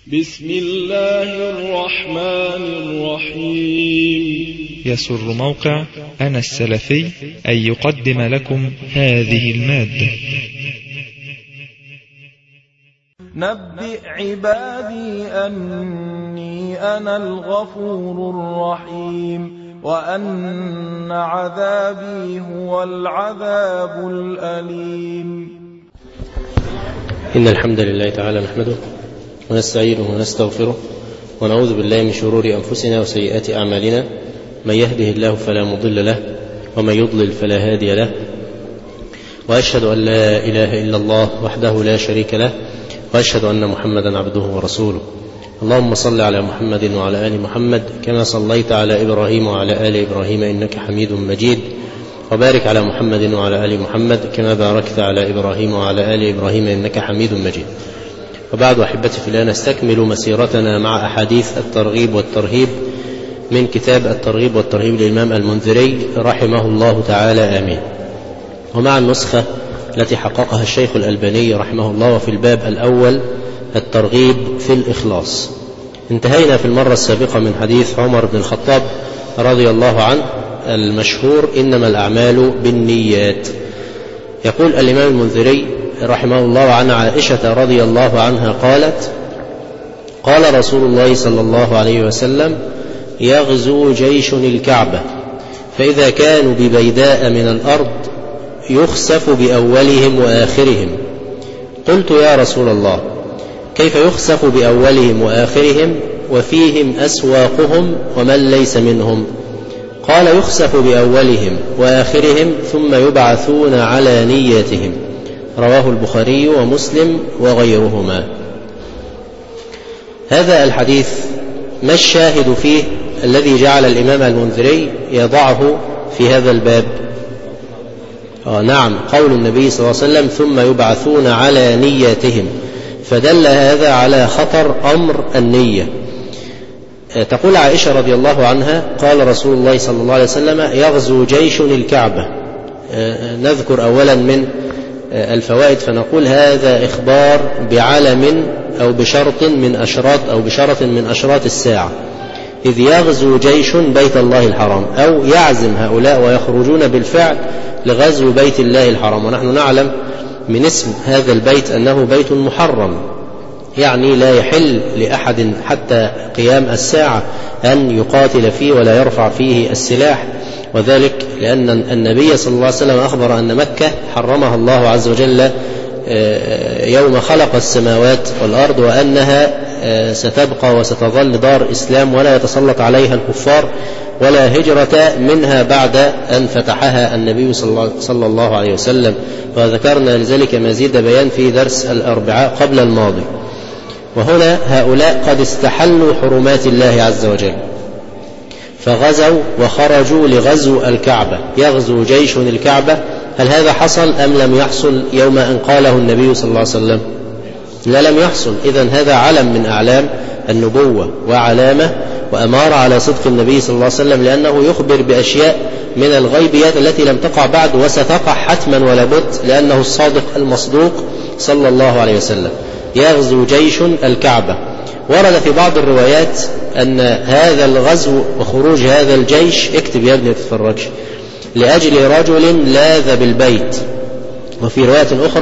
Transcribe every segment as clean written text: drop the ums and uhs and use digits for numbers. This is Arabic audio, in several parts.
بسم الله الرحمن الرحيم. يسر موقع أنا السلفي أن يقدم لكم هذه المادة. نبئ عبادي أني أنا الغفور الرحيم وأن عذابي هو العذاب الأليم. إن الحمد لله تعالى نحمده ونستعينه ونستغفره ونعوذ بالله من شرور أنفسنا وسيئات أعمالنا، من يهده الله فلا مضل له ومن يضلل فلا هادي له، وأشهد أن لا إله إلا الله وحده لا شريك له، وأشهد أن محمدا عبده ورسوله. اللهم صل على محمد وعلى آل محمد كما صليت على إبراهيم وعلى آل إبراهيم إنك حميد مجيد، وبارك على محمد وعلى آل محمد كما باركت على إبراهيم وعلى آل إبراهيم إنك حميد مجيد. وبعد أحبتي في الله، نستكمل مسيرتنا مع أحاديث الترغيب والترهيب من كتاب الترغيب والترهيب للإمام المنذري رحمه الله تعالى، آمين. ومع النسخة التي حققها الشيخ الألباني رحمه الله، وفي الباب الأول الترغيب في الإخلاص. انتهينا في المرة السابقة من حديث عمر بن الخطاب رضي الله عنه المشهور: إنما الأعمال بالنيات. يقول الإمام المنذري رحمه الله عن عائشة رضي الله عنها قالت: قال رسول الله صلى الله عليه وسلم: يغزو جيش الكعبة، فإذا كانوا ببيداء من الأرض يخسف بأولهم وآخرهم. قلت: يا رسول الله، كيف يخسف بأولهم وآخرهم وفيهم أسواقهم ومن ليس منهم؟ قال: يخسف بأولهم وآخرهم ثم يبعثون على نيتهم. رواه البخاري ومسلم وغيرهما. هذا الحديث ما الشاهد فيه الذي جعل الإمام المنذري يضعه في هذا الباب؟ نعم، قول النبي صلى الله عليه وسلم: ثم يبعثون على نياتهم، فدل هذا على خطر أمر النية. تقول عائشة رضي الله عنها: قال رسول الله صلى الله عليه وسلم: يغزو جيش الكعبة. نذكر أولا من الفوائد فنقول: هذا إخبار بعلم أو بشرط من أشراط الساعة، إذ يغزو جيش بيت الله الحرام، أو يعزم هؤلاء ويخرجون بالفعل لغزو بيت الله الحرام. ونحن نعلم من اسم هذا البيت أنه بيت محرم، يعني لا يحل لأحد حتى قيام الساعة أن يقاتل فيه ولا يرفع فيه السلاح، وذلك لأن النبي صلى الله عليه وسلم أخبر أن مكة حرمها الله عز وجل يوم خلق السماوات والأرض، وأنها ستبقى وستظل دار إسلام ولا يتسلط عليها الكفار، ولا هجرة منها بعد أن فتحها النبي صلى الله عليه وسلم. وذكرنا لذلك مزيد بيان في درس الأربعاء قبل الماضي. وهنا هؤلاء قد استحلوا حرمات الله عز وجل، فغزوا وخرجوا لغزو الكعبة. يغزو جيش الكعبة، هل هذا حصل أم لم يحصل يوم أن قاله النبي صلى الله عليه وسلم؟ لا، لم يحصل. إذن هذا علم من أعلام النبوة وعلامة وأمارة على صدق النبي صلى الله عليه وسلم، لأنه يخبر بأشياء من الغيبيات التي لم تقع بعد وستقع حتما ولا بد، لأنه الصادق المصدوق صلى الله عليه وسلم. يغزو جيش الكعبة. ورد في بعض الروايات أن هذا الغزو وخروج هذا الجيش، اكتب يا ابني تتفرج، لأجل رجل لاذ بالبيت. وفي رواية أخرى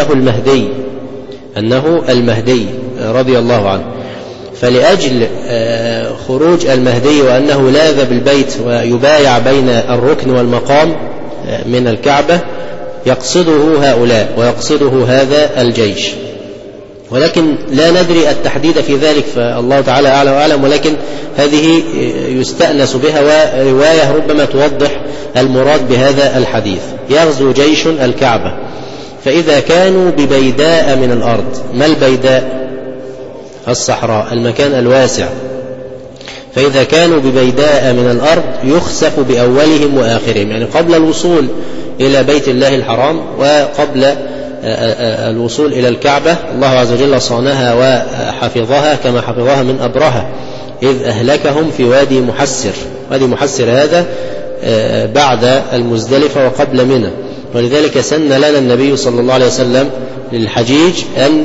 أنه المهدي رضي الله عنه. فلأجل خروج المهدي وأنه لاذ بالبيت ويبايع بين الركن والمقام من الكعبة، يقصده هؤلاء ويقصده هذا الجيش، ولكن لا ندري التحديد في ذلك، فالله تعالى أعلى وأعلم. ولكن هذه يستأنس بها، ورواية ربما توضح المراد بهذا الحديث. يغزو جيش الكعبة، فإذا كانوا ببيداء من الأرض. ما البيداء؟ الصحراء، المكان الواسع. فإذا كانوا ببيداء من الأرض يخسف بأولهم وآخرهم، يعني قبل الوصول إلى بيت الله الحرام وقبل الوصول إلى الكعبة. الله عز وجل صانها وحفظها كما حفظها من أبرهة، إذ أهلكهم في وادي محسر. وادي محسر هذا بعد المزدلفة وقبل منى. ولذلك سن لنا النبي صلى الله عليه وسلم للحجيج أن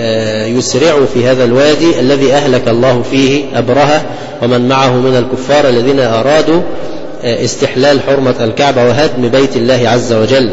يسرعوا في هذا الوادي الذي أهلك الله فيه أبرهة ومن معه من الكفار الذين أرادوا استحلال حرمة الكعبة وهدم بيت الله عز وجل.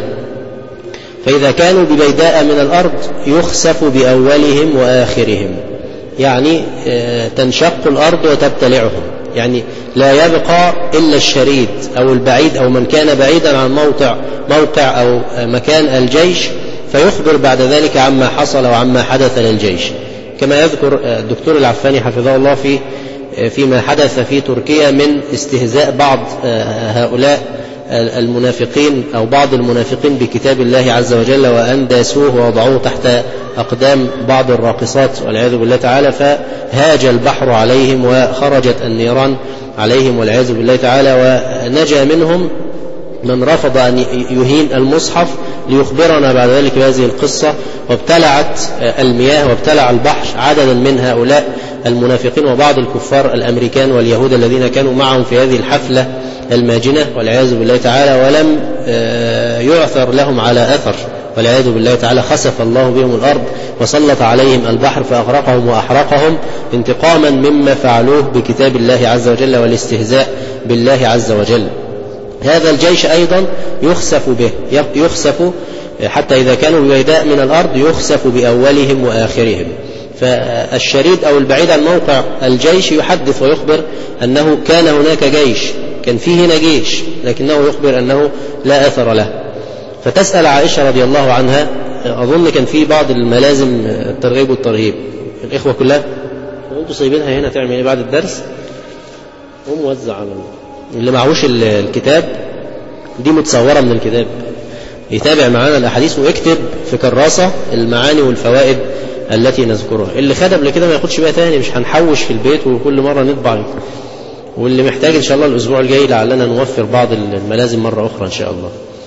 فإذا كانوا ببيداء من الأرض يخسف بأولهم وآخرهم، يعني تنشق الأرض وتبتلعهم، يعني لا يبقى إلا الشريد أو البعيد أو من كان بعيدا عن موقع أو مكان الجيش، فيخبر بعد ذلك عما حصل وعما حدث للجيش، كما يذكر الدكتور العفاني حفظه الله فيما حدث في تركيا من استهزاء بعض هؤلاء المنافقين أو بعض المنافقين بكتاب الله عز وجل، وأن داسوه ووضعوه تحت أقدام بعض الراقصات والعياذ بالله تعالى، فهاج البحر عليهم وخرجت النيران عليهم والعياذ بالله تعالى. ونجا منهم من رفض أن يهين المصحف ليخبرنا بعد ذلك بهذه القصة، وابتلعت المياه وابتلع البحر عددا من هؤلاء المنافقين وبعض الكفار الأمريكان واليهود الذين كانوا معهم في هذه الحفلة الماجنة والعياذ بالله تعالى، ولم يعثر لهم على أثر والعياذ بالله تعالى. خسف الله بهم الأرض وسلط عليهم البحر فأغرقهم وأحرقهم انتقاما مما فعلوه بكتاب الله عز وجل والاستهزاء بالله عز وجل. هذا الجيش أيضا يخسف به، يخسف حتى إذا كانوا ببيداء من الأرض يخسف بأولهم وآخرهم. فالشريد أو البعيد عن موقع الجيش يحدث ويخبر أنه كان هناك جيش، كان فيه هنا جيش، لكنه يخبر أنه لا أثر له. فتسأل عائشة رضي الله عنها، أظن كان في بعض الملازم الترغيب والترهيب، الإخوة كلها وانتوا سايبينها هنا تعمل ايه بعد الدرس؟ وموزع على اللي معهوش الكتاب، دي متصورة من الكتاب، يتابع معانا الأحاديث ويكتب في كراسة المعاني والفوائد التي نذكرها. اللي خد قبل كده ما ياخدش بقى تاني، مش هنحوش في البيت وكل مرة نطبع. واللي محتاج إن شاء الله الأسبوع الجاي لعلنا نوفر بعض الملازم مرة أخرى إن شاء الله.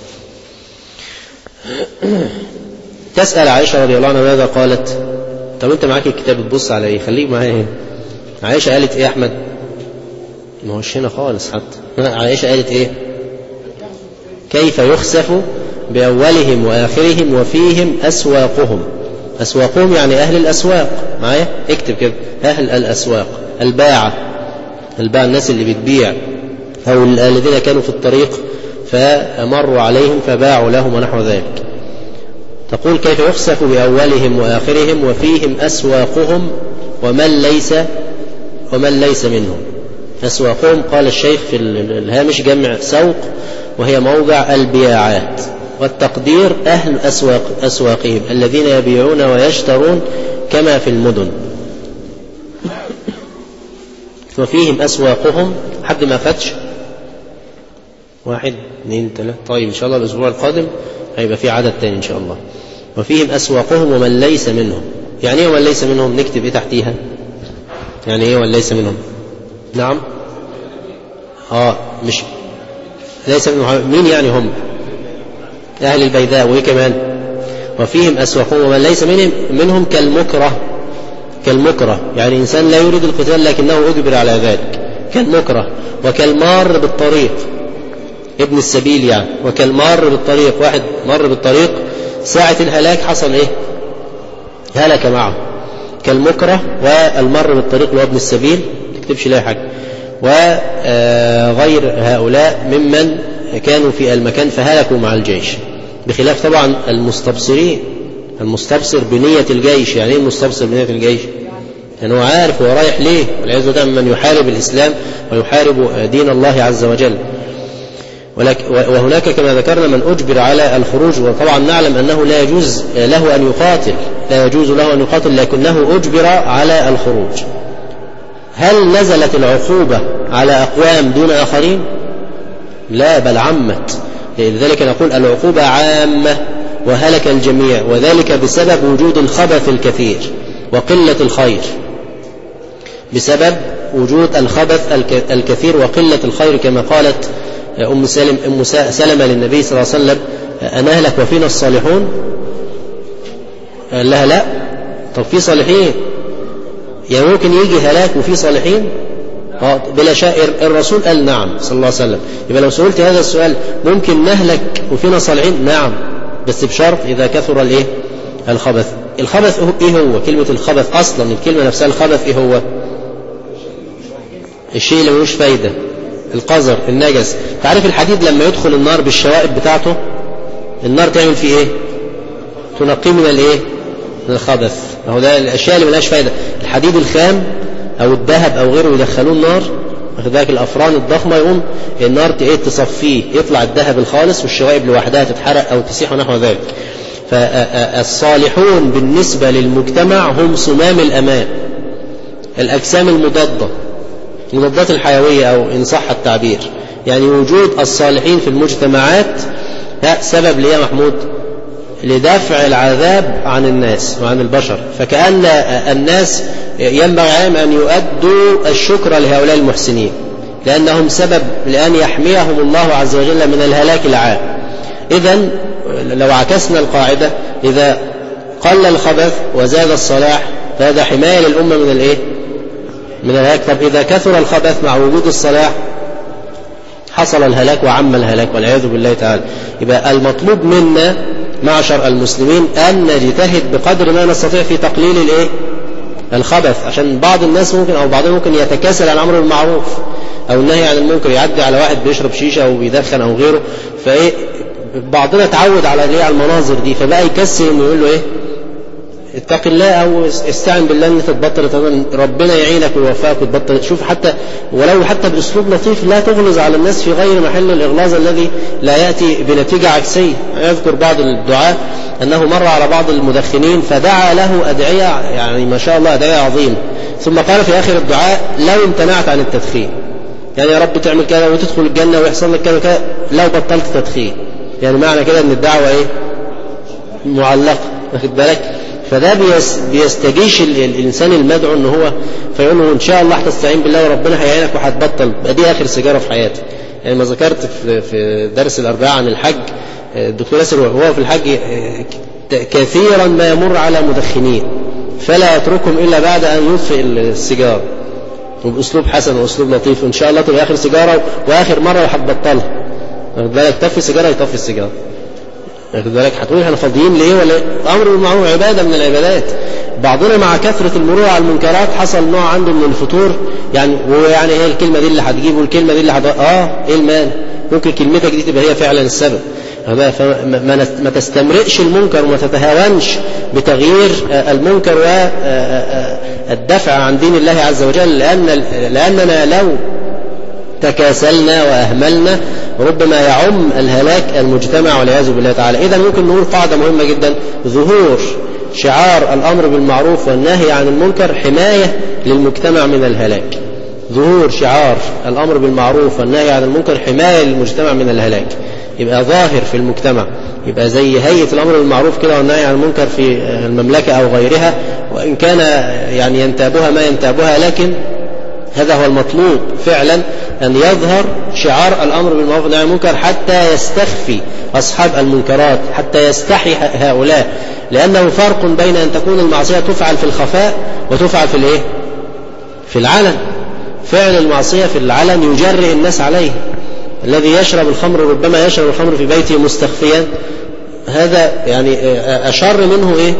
تسأل عائشة رضي الله عنها ماذا قالت؟ طب أنت معاك الكتاب تبص على إيه؟ خليك معايا هنا. عائشة قالت إيه يا أحمد؟ ما هوش هنا خالص حتى. عائشة قالت إيه؟ كيف يخسف بأولهم وآخرهم وفيهم أسواقهم. أسواقهم يعني أهل الأسواق، معايا اكتب كده، أهل الأسواق، الباعة الناس اللي بتبيع أو الذين كانوا في الطريق فمروا عليهم فباعوا لهم ونحو ذلك. تقول كيف يخسف بأولهم وآخرهم وفيهم أسواقهم ومن ليس منهم. أسواقهم قال الشيخ في الهامش جمع سوق، وهي موضع البياعات، والتقدير أهل أسواقهم الذين يبيعون ويشترون كما في المدن. وفيهم أسواقهم حد ما فتش 1 2 3. طيب إن شاء الله الأسبوع القادم هيبقى في عدد تاني إن شاء الله. وفيهم أسواقهم ومن ليس منهم. يعني إيه ومن ليس منهم؟ نكتب إيه تحتيها؟ يعني إيه ومن ليس منهم؟ نعم مش ليس منهم. مين يعني هم؟ أهل البيداء. وإيه كمان؟ وفيهم أسواقهم ومن ليس منهم كالمكره، يعني إنسان لا يريد القتال لكنه أجبر على ذلك، كالمكره. وكالمار بالطريق، ابن السبيل يعني. وكالمار بالطريق، واحد مر بالطريق ساعة الهلاك حصل إيه؟ هلك معه. كالمكره والمر بالطريق اللي هو ابن السبيل، تكتبش لها حاجة. وغير هؤلاء ممن كانوا في المكان فهلكوا مع الجيش، بخلاف طبعا المستبصرين. المستبصر بنية الجيش. يعني ايه المستبصر بنية الجيش؟ يعني هو عارف هو رايح ليه، والعياذ بالله من يحارب الإسلام ويحارب دين الله عز وجل. وهناك كما ذكرنا من أجبر على الخروج، وطبعا نعلم أنه لا يجوز له أن يقاتل، لكنه أجبر على الخروج. هل نزلت العقوبة على أقوام دون آخرين؟ لا، بل عمت. لذلك نقول العقوبة عامة وهلك الجميع، وذلك بسبب وجود الخبث الكثير وقلة الخير. بسبب وجود الخبث الكثير وقلة الخير، كما قالت أم سلمة للنبي صلى الله عليه وسلم: أنهلك وفينا الصالحون؟ قال لها لا. طب في صالحين، يعني ممكن يجي هلاك وفي صالحين؟ بلا شك الرسول قال نعم صلى الله عليه وسلم. يبقى لو سئلت هذا السؤال ممكن نهلك وفينا صالحين؟ نعم، بس بشرط إذا كثر الإيه؟ الخبث. الخبث إيه هو؟ كلمة الخبث أصلا الكلمة نفسها الخبث إيه هو؟ الشيء اللي ملوش فايدة، القذر، النجس. تعرف الحديد لما يدخل النار بالشوائب بتاعته النار تعمل فيه إيه؟ تنقيه من الإيه؟ من الخبث. هو ده الأشياء اللي ملهاش فايدة. الحديد الخام أو الذهب أو غيره يدخلوه النار، ذلك الأفران الضخمة يقوم النار تصفيه، يطلع الذهب الخالص والشوائب لوحدها تتحرق أو تسيح ونحو ذلك. فالصالحون بالنسبة للمجتمع هم صمام الأمان، الأجسام المضادة، المضادات الحيوية أو إن صح التعبير. يعني وجود الصالحين في المجتمعات سبب ليه محمود؟ لدفع العذاب عن الناس وعن البشر. فكأن الناس ينبغي عليهم أن يؤدوا الشكر لهؤلاء المحسنين، لأنهم سبب لأن يحميهم الله عز وجل من الهلاك العام. إذن لو عكسنا القاعدة، إذا قل الخبث وزاد الصلاح فهذا حماية للأمة من الإيه؟ من الهلاك. طب إذا كثر الخبث مع وجود الصلاح حصل الهلاك وعم الهلاك والعياذ بالله تعالى. يبقى المطلوب منا معشر المسلمين أن نجتهد بقدر ما نستطيع في تقليل الإيه؟ الخبث، عشان بعض الناس ممكن أو بعضهم ممكن يتكاسل عن الأمر بالمعروف أو النهي عن المنكر، يعدي على واحد بيشرب شيشة أو بيدخن أو غيره، فإيه بعضنا تعود على المناظر دي، فبقى يكسل إنه يقول له إيه؟ اتق الله أو استعن بالله ان تتبطل، ربنا يعينك ويوفقك وتبطل. شوف حتى ولو حتى بأسلوب لطيف، لا تغلظ على الناس في غير محل الإغلاظ الذي لا يأتي بنتيجة عكسية. يذكر بعض الدعاء أنه مر على بعض المدخنين فدعا له أدعية يعني ما شاء الله أدعية عظيمة، ثم قال في آخر الدعاء لو امتنعت عن التدخين، يعني يا رب تعمل كذا وتدخل الجنة ويحصل لك كذا كذا لو بطلت تدخين. يعني معنى كده أن الدعوة إيه؟ معلقة، واخد بالك؟ فده بيستجيش الإنسان المدعو أنه هو فيقول له إن شاء الله هتستعين بالله وربنا هيعينك وهتبطل. دي آخر سيجارة في حياتي. يعني ما ذكرت في درس الأربعاء عن الحج، الدكتور ياسر وهو في الحج كثيرا ما يمر على مدخنين فلا يتركهم إلا بعد أن يطفئ السيجارة وبأسلوب حسن وأسلوب لطيف، إن شاء الله تبقى آخر سيجارة وآخر مرة وهتبطلها. يطفي السيجارة يطفي السيجارة. لذلك هتقول احنا فاضيين ليه؟ ولا امر بالمعروف عباده من العبادات. بعضنا مع كثره المرور على المنكرات حصل نوع عنده من الفتور، يعني ويعني ايه الكلمه دي اللي هتجيبه والكلمه دي اللي ايه المانع؟ ممكن كلمتك دي تبقى هي فعلا السبب. ما تستمرئش المنكر وما تتهاونش بتغيير المنكر والدفع عن دين الله عز وجل، لأننا لو تكاسلنا وأهملنا ربما يعم الهلاك المجتمع والعياذ بالله تعالى. إذا ممكن نقول قاعدة مهمة جدا: ظهور شعار الأمر بالمعروف والنهي عن المنكر حماية للمجتمع من الهلاك. ظهور شعار الأمر بالمعروف والنهي عن المنكر حماية للمجتمع من الهلاك، يبقى ظاهر في المجتمع، يبقى زي هيئة الأمر بالمعروف كده والنهي عن المنكر في المملكة أو غيرها، وإن كان يعني ينتابها ما ينتابها، لكن هذا هو المطلوب فعلا، أن يظهر شعار الأمر بالمعروف والنهي عن المنكر حتى يستخفي أصحاب المنكرات، حتى يستحي هؤلاء. لأنه فرق بين أن تكون المعصية تفعل في الخفاء وتفعل في الإيه؟ في العلن. فعل المعصية في العلن يجرئ الناس عليه. الذي يشرب الخمر ربما يشرب الخمر في بيته مستخفيا، هذا يعني أشر منه إيه؟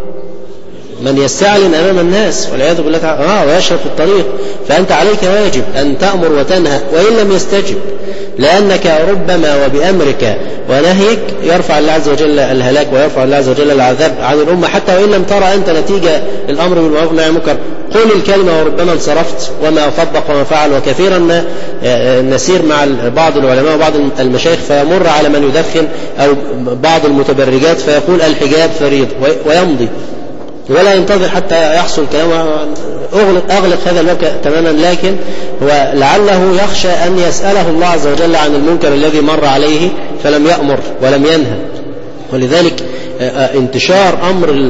من يستعلن أمام الناس والعياذ بالله تعالى ويشرب في الطريق. فأنت عليك واجب أن تأمر وتنهى وإن لم يستجب، لأنك ربما وبأمرك ونهيك يرفع الله عز وجل الهلاك ويرفع الله عز وجل العذاب عن الأمة، حتى وإن لم ترى أنت نتيجة الأمر بالمعروف والنهي عن المنكر. قل الكلمة وربما انصرفت وما صدق وما فعل. وكثيرا ما نسير مع بعض العلماء وبعض المشايخ فيمر على من يدخن أو بعض المتبرجات فيقول الحجاب فريض ويمضي ولا ينتظر حتى يحصل كلام. أغلق هذا الباب تماما، لكن هو لعله يخشى أن يسأله الله عز وجل عن المنكر الذي مر عليه فلم يأمر ولم ينهى. ولذلك انتشار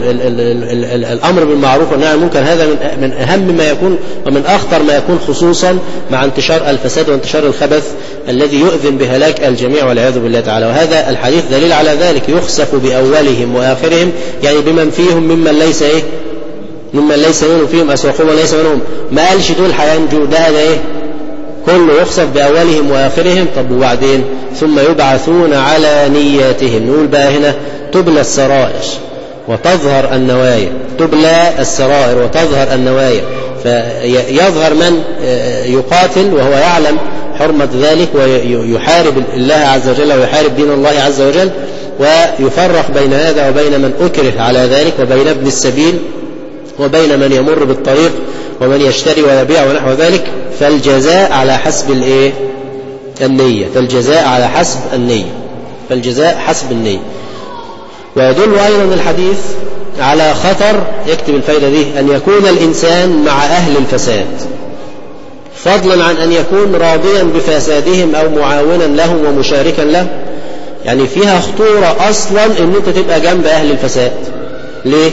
الأمر بالمعروف والنهي عن المنكر هذا من أهم ما يكون ومن أخطر ما يكون، خصوصا مع انتشار الفساد وانتشار الخبث الذي يؤذن بهلاك الجميع والعياذ بالله تعالى. وهذا الحديث دليل على ذلك: يخسف بأولهم وآخرهم، يعني بمن فيهم ممن ليس ممن ليس منهم فيهم أسواقهم وليس منهم، ما قالش دول هينجوا، ده إيه؟ كله يخسف بأولهم وآخرهم. طب وبعدين ثم يبعثون على نياتهم. نقول بقى هنا تبلى السرائر وتظهر النوايا، تبلى السرائر وتظهر النوايا، فيظهر من يقاتل وهو يعلم حرمة ذلك ويحارب الله عز وجل ويحارب دين الله عز وجل، ويفرق بين هذا وبين من أكره على ذلك، وبين ابن السبيل وبين من يمر بالطريق ومن يشتري ويبيع ونحو ذلك. فالجزاء على حسب النية، فالجزاء على حسب النية، فالجزاء حسب النية. ويدل أيضا الحديث على خطر، يكتب الفائدة دي، أن يكون الإنسان مع أهل الفساد، فضلا عن أن يكون راضيا بفسادهم أو معاونا لهم ومشاركا لهم. يعني فيها خطورة أصلا أن أنت تبقى جنب أهل الفساد. ليه؟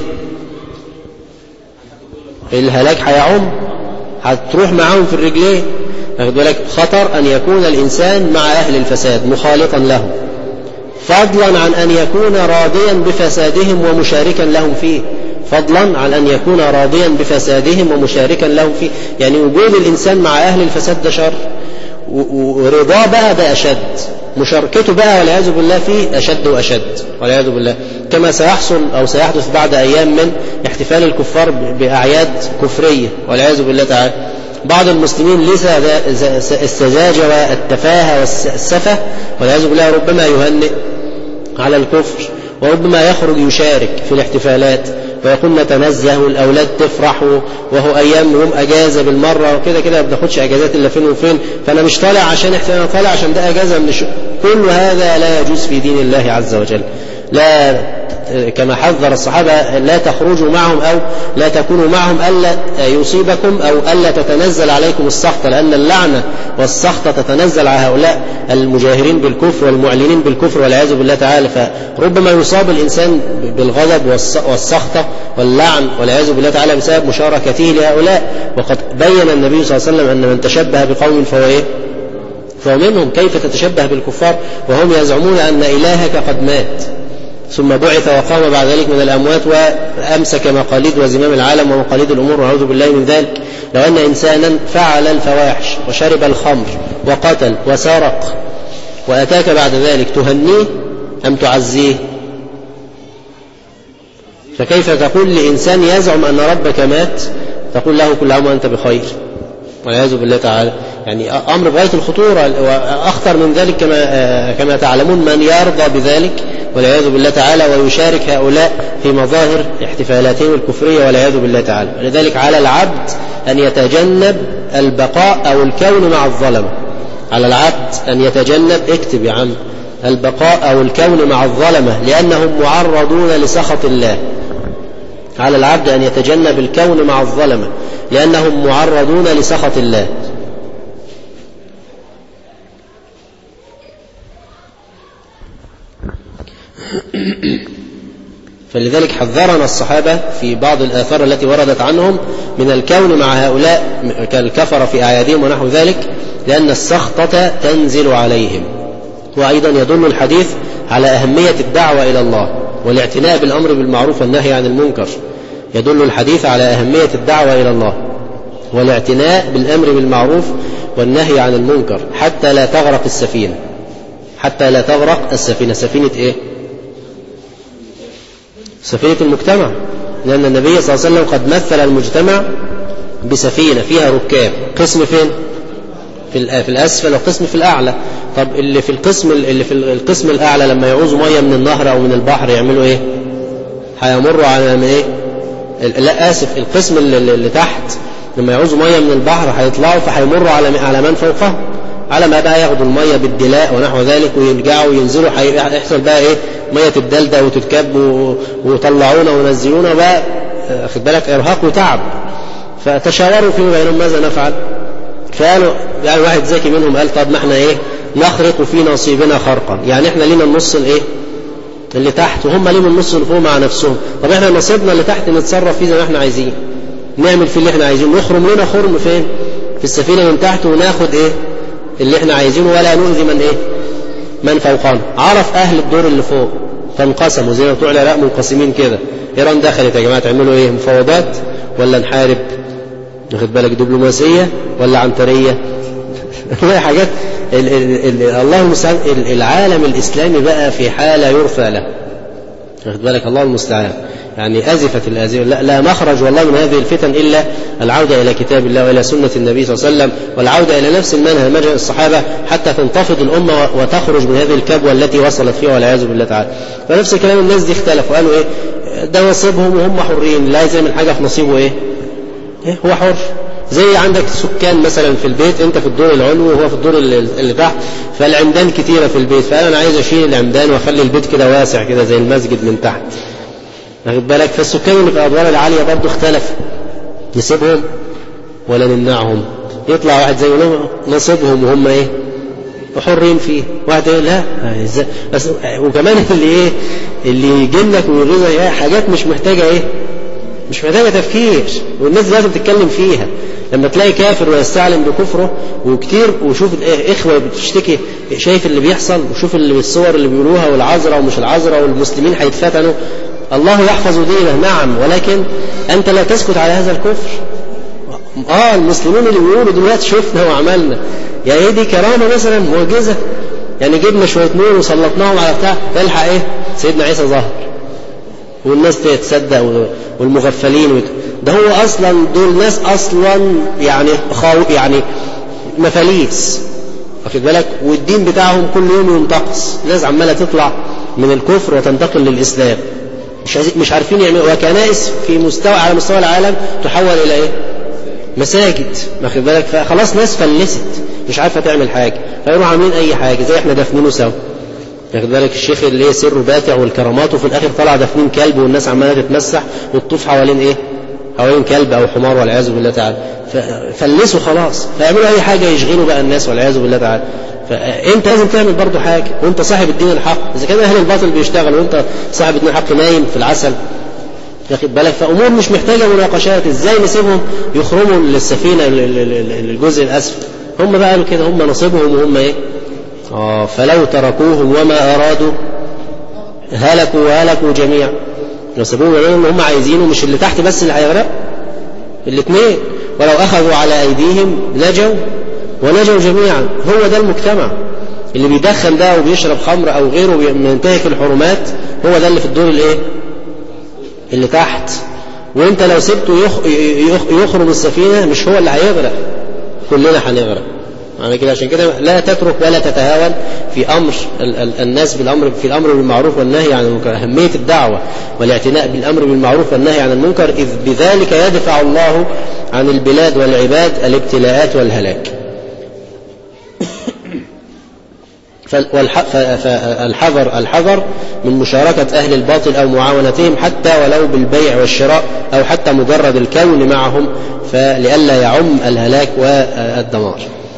الهلاك هيعم، هتروح معهم في الرجلين. أخذ بالك، خطر أن يكون الإنسان مع أهل الفساد مخالطا لهم، فضلا عن أن يكون راضيا بفسادهم ومشاركا لهم فيه، فضلا عن أن يكون راضيا بفسادهم ومشاركا لهم فيه. يعني وجود الإنسان مع أهل الفساد ده شر، ورضاه بقى ده أشد، مشاركته بقى والعياذ بالله فيه أشد وأشد والعياذ بالله، كما سيحصل أو سيحدث بعد أيام من احتفال الكفار بأعياد كفرية والعياذ بالله تعالى. بعض المسلمين لسه السذاجة والتفاهة والسفة والعياذ بالله ربما يهنئ على الكفر، وربما يخرج يشارك في الاحتفالات ويقول نتنزه والأولاد تفرح وهو أيام يوم أجازة بالمرة، وكده كده ما بناخدش أجازات إلا فين وفين، فأنا مش طالع عشان أنا طالع عشان ده أجازة من الشغل. كل هذا لا يجوز في دين الله عز وجل. لا، كما حذر الصحابة لا تخرجوا معهم أو لا تكونوا معهم ألا يصيبكم أو ألا تتنزل عليكم السخطة، لأن اللعنة والسخطة تتنزل على هؤلاء المجاهرين بالكفر والمعلنين بالكفر والعياذ بالله تعالى. فربما يصاب الإنسان بالغضب والسخطة واللعن والعياذ بالله تعالى بسبب مشاركته لهؤلاء. وقد بين النبي صلى الله عليه وسلم أن من تشبه بقوم فهو منهم. كيف تتشبه بالكفار وهم يزعمون أن إلهك قد مات ثم بعث وقام بعد ذلك من الأموات وأمسك مقاليد وزمام العالم ومقاليد الأمور، ونعوذ بالله من ذلك. لو أن إنسانا فعل الفواحش وشرب الخمر وقتل وسرق وأتاك بعد ذلك تهنيه أم تعزيه؟ فكيف تقول لإنسان يزعم أن ربك مات تقول له كل عام وأنت بخير والعياذ بالله تعالى؟ يعني أمر بغاية الخطورة. وأخطر من ذلك كما تعلمون من يرضى بذلك والعياذ بالله تعالى ويشارك هؤلاء في مظاهر احتفالاتهم الكفرية والعياذ بالله تعالى. ولذلك على العبد أن يتجنب البقاء أو الكون مع الظلمة. على العبد أن يتجنب، اكتب يا عم، البقاء أو الكون مع الظلمة، لأنهم معرضون لسخط الله. على العبد أن يتجنب الكون مع الظلمة لأنهم معرضون لسخط الله. فلذلك حذرنا الصحابة في بعض الآثار التي وردت عنهم من الكون مع هؤلاء كالكفر في أعيادهم ونحو ذلك، لأن السخطة تنزل عليهم. وأيضا يدل الحديث على أهمية الدعوة إلى الله والاعتناء بالأمر بالمعروف والنهي عن المنكر. يدل الحديث على أهمية الدعوة إلى الله والاعتناء بالأمر بالمعروف والنهي عن المنكر حتى لا تغرق السفينة. حتى لا تغرق السفينة. سفينة إيه؟ سفينة المجتمع، لأن النبي صلى الله عليه وسلم قد مثل المجتمع بسفينة فيها ركاب، قسم فين؟ في الأسفل وقسم في الأعلى. طب اللي في القسم الأعلى لما يعوزوا مية من النهر أو من البحر يعملوا إيه؟ هيمروا على من إيه؟ لا آسف، القسم اللي تحت لما يعوزوا مية من البحر هيطلعوا فهيمروا على من فوقهم، على ما بقى ياخدوا المية بالدلاء ونحو ذلك ويرجعوا وينزلوا، هيحصل بقى إيه؟ مية تدلدل وتتكب وطلعونا ونزلونا بقى، خد بالك، إرهاق وتعب. فتشاوروا فيما بينهم ماذا نفعل. فقالوا يعني واحد ذكي منهم قال طب ما احنا ايه نخرق في نصيبنا خرقا، يعني احنا لينا النص الايه اللي تحت وهم ليهم النص اللي فوق مع نفسهم. طب احنا نصيبنا اللي تحت نتصرف فيه زي ما احنا عايزين، نعمل فيه اللي احنا عايزين، نخرم لنا خرم فين في السفينة من تحت وناخد ايه اللي احنا عايزينه ولا نؤذي من ايه من فوقنا. عرف اهل الدور اللي فوق فانقسموا زي ما بتوع العراق منقسمين كده. ايران دخلت يا جماعة تعملوا ايه مفاوضات ولا نحارب؟ واخد بالك؟ دبلوماسية ولا عنترية؟ حاجات الله المستعان. العالم الإسلامي بقى في حالة يرثى له، واخد بالك؟ الله المستعان. يعني أزفت الآزفة، لا مخرج والله من هذه الفتن إلا العودة إلى كتاب الله وإلى سنة النبي صلى الله عليه وسلم، والعودة إلى نفس المنهج، منهج الصحابة، حتى تنتفض الأمة وتخرج من هذه الكبوة التي وصلت فيها والعياذ بالله تعالى. فنفس الكلام الناس دي اختلفوا، قالوا إيه؟ ده نصيبهم وهم حرين، لا يعمل حاجة في نصيبه إيه؟ هو حر. زي عندك سكان مثلا في البيت، انت في الدور العلوي وهو في الدور اللي تحت، فالعمدان كتيرة في البيت، فانا عايز اشيل العمدان واخلي البيت كده واسع كده زي المسجد من تحت، واخد بالك؟ فالسكان اللي في الادوار العالية برضه اختلفوا، نسيبهم ولا نمنعهم؟ يطلع واحد زي نصيبهم وهم ايه؟ وحرين فيه. واحد يقول لا ازاي بس. وكمان اللي يجي لك ويغيظك حاجات مش محتاجة ايه؟ مش محتاجة تفكير، والناس لازم تتكلم فيها. لما تلاقي كافر ويستعلم بكفره وكتير، وشوف إخوة بتشتكي، شايف اللي بيحصل، وشوف الصور اللي بيقولوها والعذرة ومش العذرة، والمسلمين هيتفتنوا. الله يحفظ دينه نعم، ولكن أنت لا تسكت على هذا الكفر. المسلمين اللي بيقولوا دلوقتي شفنا وعملنا، يعني دي كرامة مثلا، معجزة، يعني جبنا شوية نور وسلطناهم على بتاع، تلحق ايه؟ سيدنا عيسى ظهر والناس تتصدق والمغفلين ده هو اصلا دول ناس اصلا يعني مفاليس، واخد بالك؟ والدين بتاعهم كل يوم ينتقص، ناس عماله تطلع من الكفر وتنتقل للاسلام، مش عارفين يعملوا. وكنائس على مستوى العالم تحول الى ايه؟ مساجد، واخد بالك؟ فخلاص ناس فلست مش عارفه تعمل حاجه، فيروحوا عاملين اي حاجه زي احنا دافنينه سوا، واخد بالك؟ الشيخ اللي سره باتع والكرامات، وفي الاخر طلع دافنين كلب والناس عماله تتمسح وتطوف حوالين ايه؟ حوالين كلب او حمار والعياذ بالله تعالى. فلسوا خلاص، فيعملوا اي حاجه يشغلوا بقى الناس والعياذ بالله تعالى. فانت لازم تعمل برضو حاجه، وانت صاحب الدين الحق. اذا كان اهل الباطل بيشتغل وانت صاحب الدين الحق نايم في العسل، واخد بالك؟ فامور مش محتاجه مناقشات. ازاي نسيبهم يخرموا للسفينه الجزء الاسفل؟ هم بقى قالوا كده، هم نصيبهم وهم ايه؟ فلو تركوهم وما أرادوا هلكوا جميعا. نصيبهم ان هم عايزينه، مش اللي تحت بس اللي هيغرق، الاثنين. ولو أخذوا على أيديهم ونجوا جميعا. هو ده المجتمع اللي بيدخن ده وبيشرب خمر أو غيره بينتهك الحرمات، هو ده اللي في الدور الايه؟ اللي تحت. وانت لو سبته يخرم السفينة، مش هو اللي هيغرق، كلنا هنغرق. يعني كده، عشان كده لا تترك ولا تتهاون في أمر الناس في الأمر بالمعروف والنهي عن المنكر. أهمية الدعوة والاعتناء بالأمر بالمعروف والنهي عن المنكر، إذ بذلك يدفع الله عن البلاد والعباد الابتلاءات والهلاك. فالحذر من مشاركة أهل الباطل أو معاونتهم، حتى ولو بالبيع والشراء أو حتى مجرد الكون معهم، فلئلا يعم الهلاك والدمار.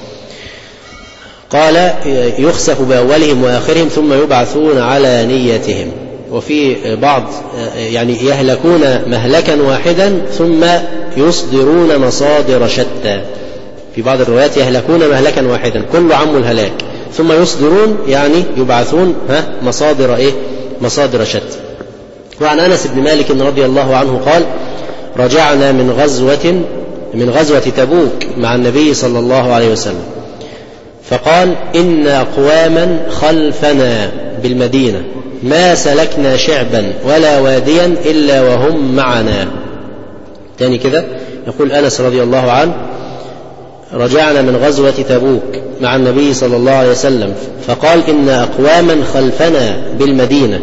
قال يخسف بأولهم وآخرهم ثم يبعثون على نيتهم. وفي بعض يعني يهلكون مهلكا واحدا ثم يصدرون مصادر شتى. في بعض الروايات يهلكون مهلكا واحدا كل عم الهلاك، ثم يصدرون يعني يبعثون مصادر شتى. وعن أنس بن مالك رضي الله عنه قال: رجعنا من غزوة تبوك مع النبي صلى الله عليه وسلم، فقال: إن أقواما خلفنا بالمدينة ما سلكنا شعبا ولا واديا إلا وهم معنا. تاني كده يقول أنس رضي الله عنه: رجعنا من غزوة تبوك مع النبي صلى الله عليه وسلم، فقال: إن أقواما خلفنا بالمدينة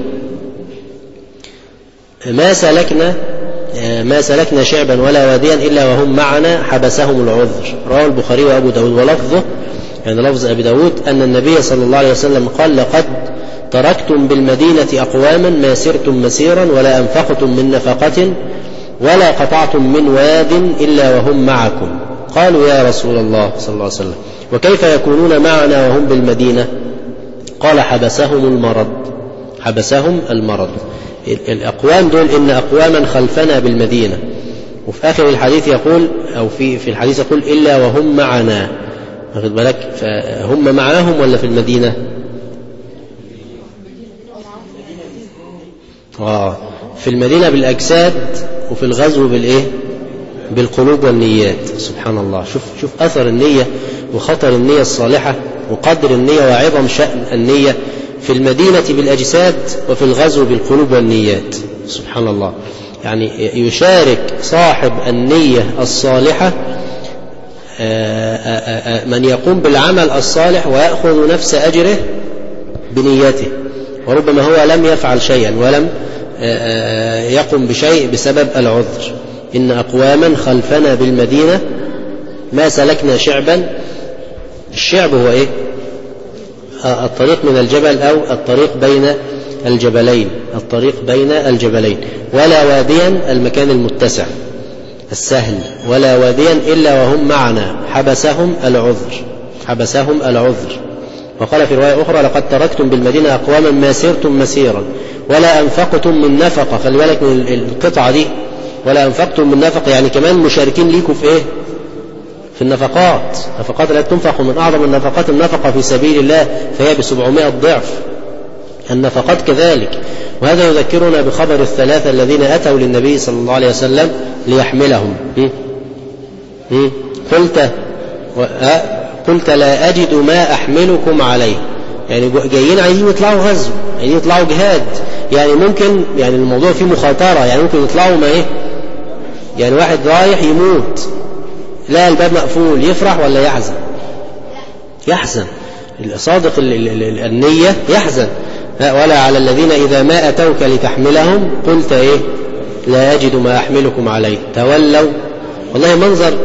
ما سلكنا شعبا ولا واديا إلا وهم معنا حبسهم العذر. رواه البخاري وأبو داود. ولفظه يعني لفظ أبي داود أن النبي صلى الله عليه وسلم قال: لقد تركتم بالمدينة أقواما ما سرتم مسيرا ولا أنفقتم من نفقة ولا قطعتم من واد إلا وهم معكم. قالوا: يا رسول الله صلى الله عليه وسلم، وكيف يكونون معنا وهم بالمدينة؟ قال: حبسهم المرض. الأقوام دول إن أقواما خلفنا بالمدينة، وفي آخر الحديث يقول أو في الحديث يقول: إلا وهم معنا. واخد بالك؟ فهم معاهم ولا في المدينة؟ في المدينة بالأجساد، وفي الغزو بالقلوب والنيات. سبحان الله. شوف أثر النية وخطر النية الصالحة وقدر النية وعظم شأن النية في المدينة بالأجساد وفي الغزو بالقلوب والنيات. سبحان الله. يعني يشارك صاحب النية الصالحة من يقوم بالعمل الصالح ويأخذ نفس أجره بنيته، وربما هو لم يفعل شيئا ولم يقم بشيء بسبب العذر. إن أقواما خلفنا بالمدينة ما سلكنا شعبا. الشعب هو إيه؟ الطريق من الجبل أو الطريق بين الجبلين، الطريق بين الجبلين. ولا واديا المكان المتسع السهل، ولا واديا إلا وهم معنا حبسهم العذر. وقال في رواية أخرى لقد تركتم بالمدينة أقواما ما سرتم مسيرا ولا أنفقتم من نفقة. خلي بالك من القطعة دي، ولا أنفقتم من نفقة، يعني كمان مشاركين ليكم في إيه؟ في النفقات التي تنفق. من أعظم النفقات النفقة في سبيل الله، فهي ب700 ضعف النفقات كذلك. وهذا يذكرنا بخبر الثلاثة الذين أتوا للنبي صلى الله عليه وسلم ليحملهم. قلت لا أجد ما أحملكم عليه. يعني جايين عايزين يطلعوا غزو، عايزين يطلعوا جهاد، يعني ممكن يعني الموضوع فيه مخاطرة، يعني ممكن يطلعوا ما إيه؟ يعني واحد رايح يموت، لا الباب مقفول، يفرح ولا يحزن؟ يحزن. الصادق النية يحزن. ولا على الذين إذا ما أتوك لتحملهم قلت إيه؟ لا أجد ما أحملكم عليه تولوا. والله منظر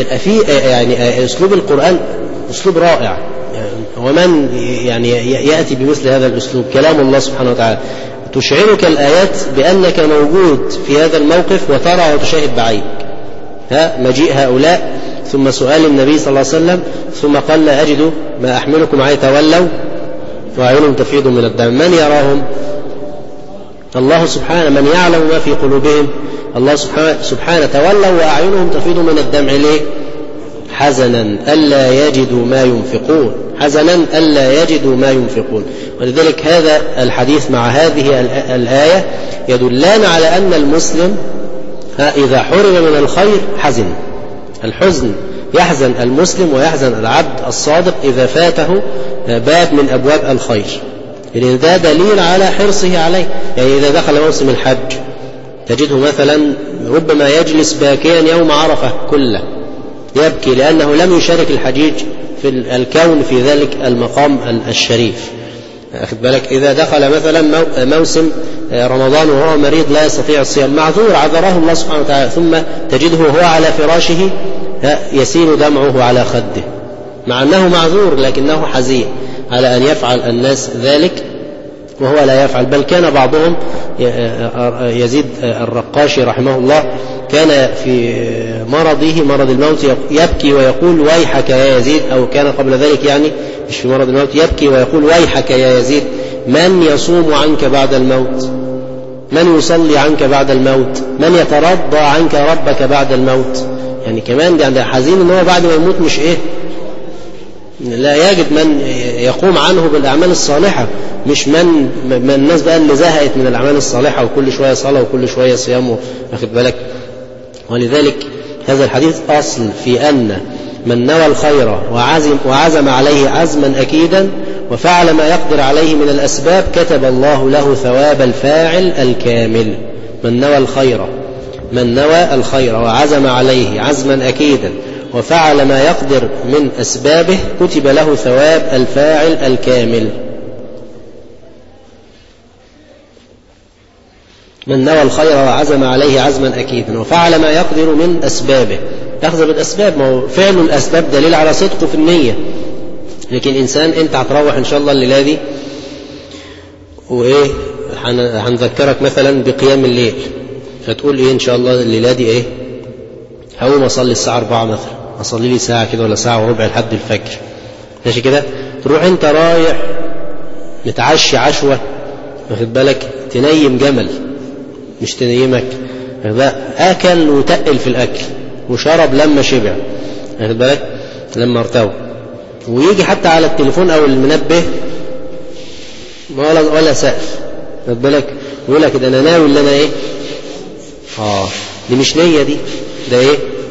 يعني أسلوب القرآن أسلوب رائع. ومن يعني يأتي بمثل هذا الأسلوب كلام الله سبحانه وتعالى. تشعرك الآيات بأنك موجود في هذا الموقف وترى وتشاهد بعينك. مجيء هؤلاء، ثم سؤال النبي صلى الله عليه وسلم، ثم قال لا أجد ما أحملكم عليه تولوا وأعينهم تفيض من الدم. من يراهم؟ الله سبحانه. من يعلم ما في قلوبهم؟ الله سبحانه. تولوا وأعينهم تفيض من الدمع. ليه؟ حزنا ألا يجدوا ما ينفقون، حزنا ألا يجدوا ما ينفقون. ولذلك هذا الحديث مع هذه الآية يدلان على أن المسلم إذا حرم من الخير حزن. الحزن يحزن المسلم ويحزن العبد الصادق إذا فاته باب من أبواب الخير، يعني ده دليل على حرصه عليه. يعني إذا دخل موسم الحج تجده مثلا ربما يجلس باكيا يوم عرفة كله، يبكي لأنه لم يشارك الحجيج في الكون في ذلك المقام الشريف. أخذ بالك؟ إذا دخل مثلا موسم رمضان وهو مريض لا يستطيع الصيام، معذور عذره الله سبحانه وتعالى، ثم تجده هو على فراشه يسيل دمعه على خده، مع أنه معذور لكنه حزين على أن يفعل الناس ذلك وهو لا يفعل. بل كان بعضهم يزيد الرقاشي رحمه الله كان في مرضه مرض الموت يبكي ويقول ويحك يا يزيد، أو كان قبل ذلك يعني مش في مرض الموت، يبكي ويقول ويحك يا يزيد من يصوم عنك بعد الموت، من يصلي عنك بعد الموت، من يترضى عنك ربك بعد الموت. يعني كمان يعني حزين ان هو بعد ما يموت مش ايه، لا يجد من يقوم عنه بالأعمال الصالحة، مش من الناس بقى اللي زهقت من الأعمال الصالحة وكل شوية صلاة وكل شوية صيام. واخد بالك؟ ولذلك هذا الحديث أصل في أن من نوى الخير وعزم عليه عزما أكيدا وفعل ما يقدر عليه من الأسباب كتب الله له ثواب الفاعل الكامل. من نوى الخير وعزم عليه عزما أكيدا وفعل ما يقدر من أسبابه كتب له ثواب الفاعل الكامل. من نوى الخير وعزم عليه عزما أكيدا وفعل ما يقدر من أسبابه. يأخذ بالأسباب، ما هو فعل الأسباب دليل على صدقه في النية. لكن إنسان أنت هتروح إن شاء الله الليلة دي وإيه هنذكرك مثلا بقيام الليل، فتقول إيه إن شاء الله الليلة دي إيه هقوم أصلي الساعة 4 مثلا، أصلي لي ساعة كده ولا ساعة وربع لحد الفجر، ماشي كده. تروح أنت رايح متعشي عشوة، واخد بالك، تنيم جمل مش تنيمك، أكل وتقل في الأكل وشرب لما شبع، واخد بالك، لما ارتوى، ويجي حتى على التليفون أو المنبه ولا سقف، واخد بالك، يقول لك ده أنا ناوي اللي أنا إيه، دي مش نية، دي ده إيه،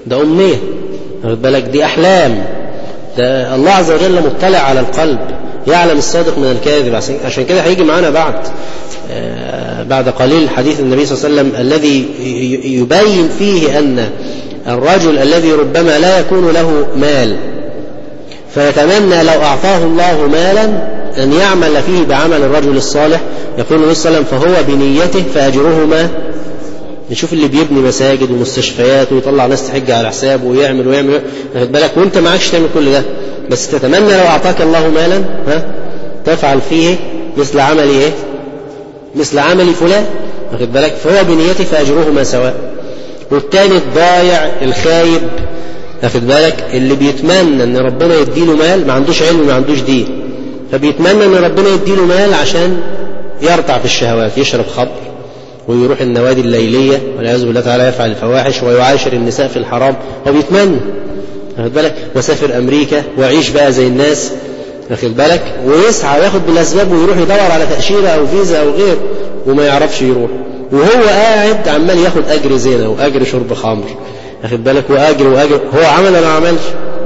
ده أمنية، واخد بالك، دي أحلام. ده الله عز وجل مطلع على القلب، يعلم الصادق من الكاذب. عشان كده هيجي معانا بعد قليل حديث النبي صلى الله عليه وسلم الذي يبين فيه أن الرجل الذي ربما لا يكون له مال فيتمنى لو أعطاه الله مالا أن يعمل فيه بعمل الرجل الصالح، يقول النبي صلى الله عليه وسلم فهو بنيته فأجرهما. نشوف اللي بيبني مساجد ومستشفيات ويطلع ناس تحج على حسابه ويعمل واخد بالك، وانت معكش تعمل كل ده، بس تتمنى لو أعطاك الله مالا تفعل فيه مثل عمل ايه؟ مثل عمل فلان، واخد بالك، فهو بنيته فأجرهما سواء. والتاني الضايع الخايب، واخد بالك، اللي بيتمنى ان ربنا يديله مال، ما عندوش علم ما عندوش دين، فبيتمنى ان ربنا يديله مال عشان يرتع في الشهوات، يشرب خمر ويروح النوادي الليلية والعياذ بالله تعالى، يفعل الفواحش ويعاشر النساء في الحرام، هو بيتمنى، واخد بالك، وسافر أمريكا ويعيش بقى زي الناس، واخد بالك، ويسعى وياخد بالأسباب ويروح يدور على تأشيرة أو فيزا أو غير وما يعرفش يروح، وهو قاعد عمال ياخد أجر زنا وأجر شرب خمر، واخد بالك، وأجر هو عمل ولا ما عملش؟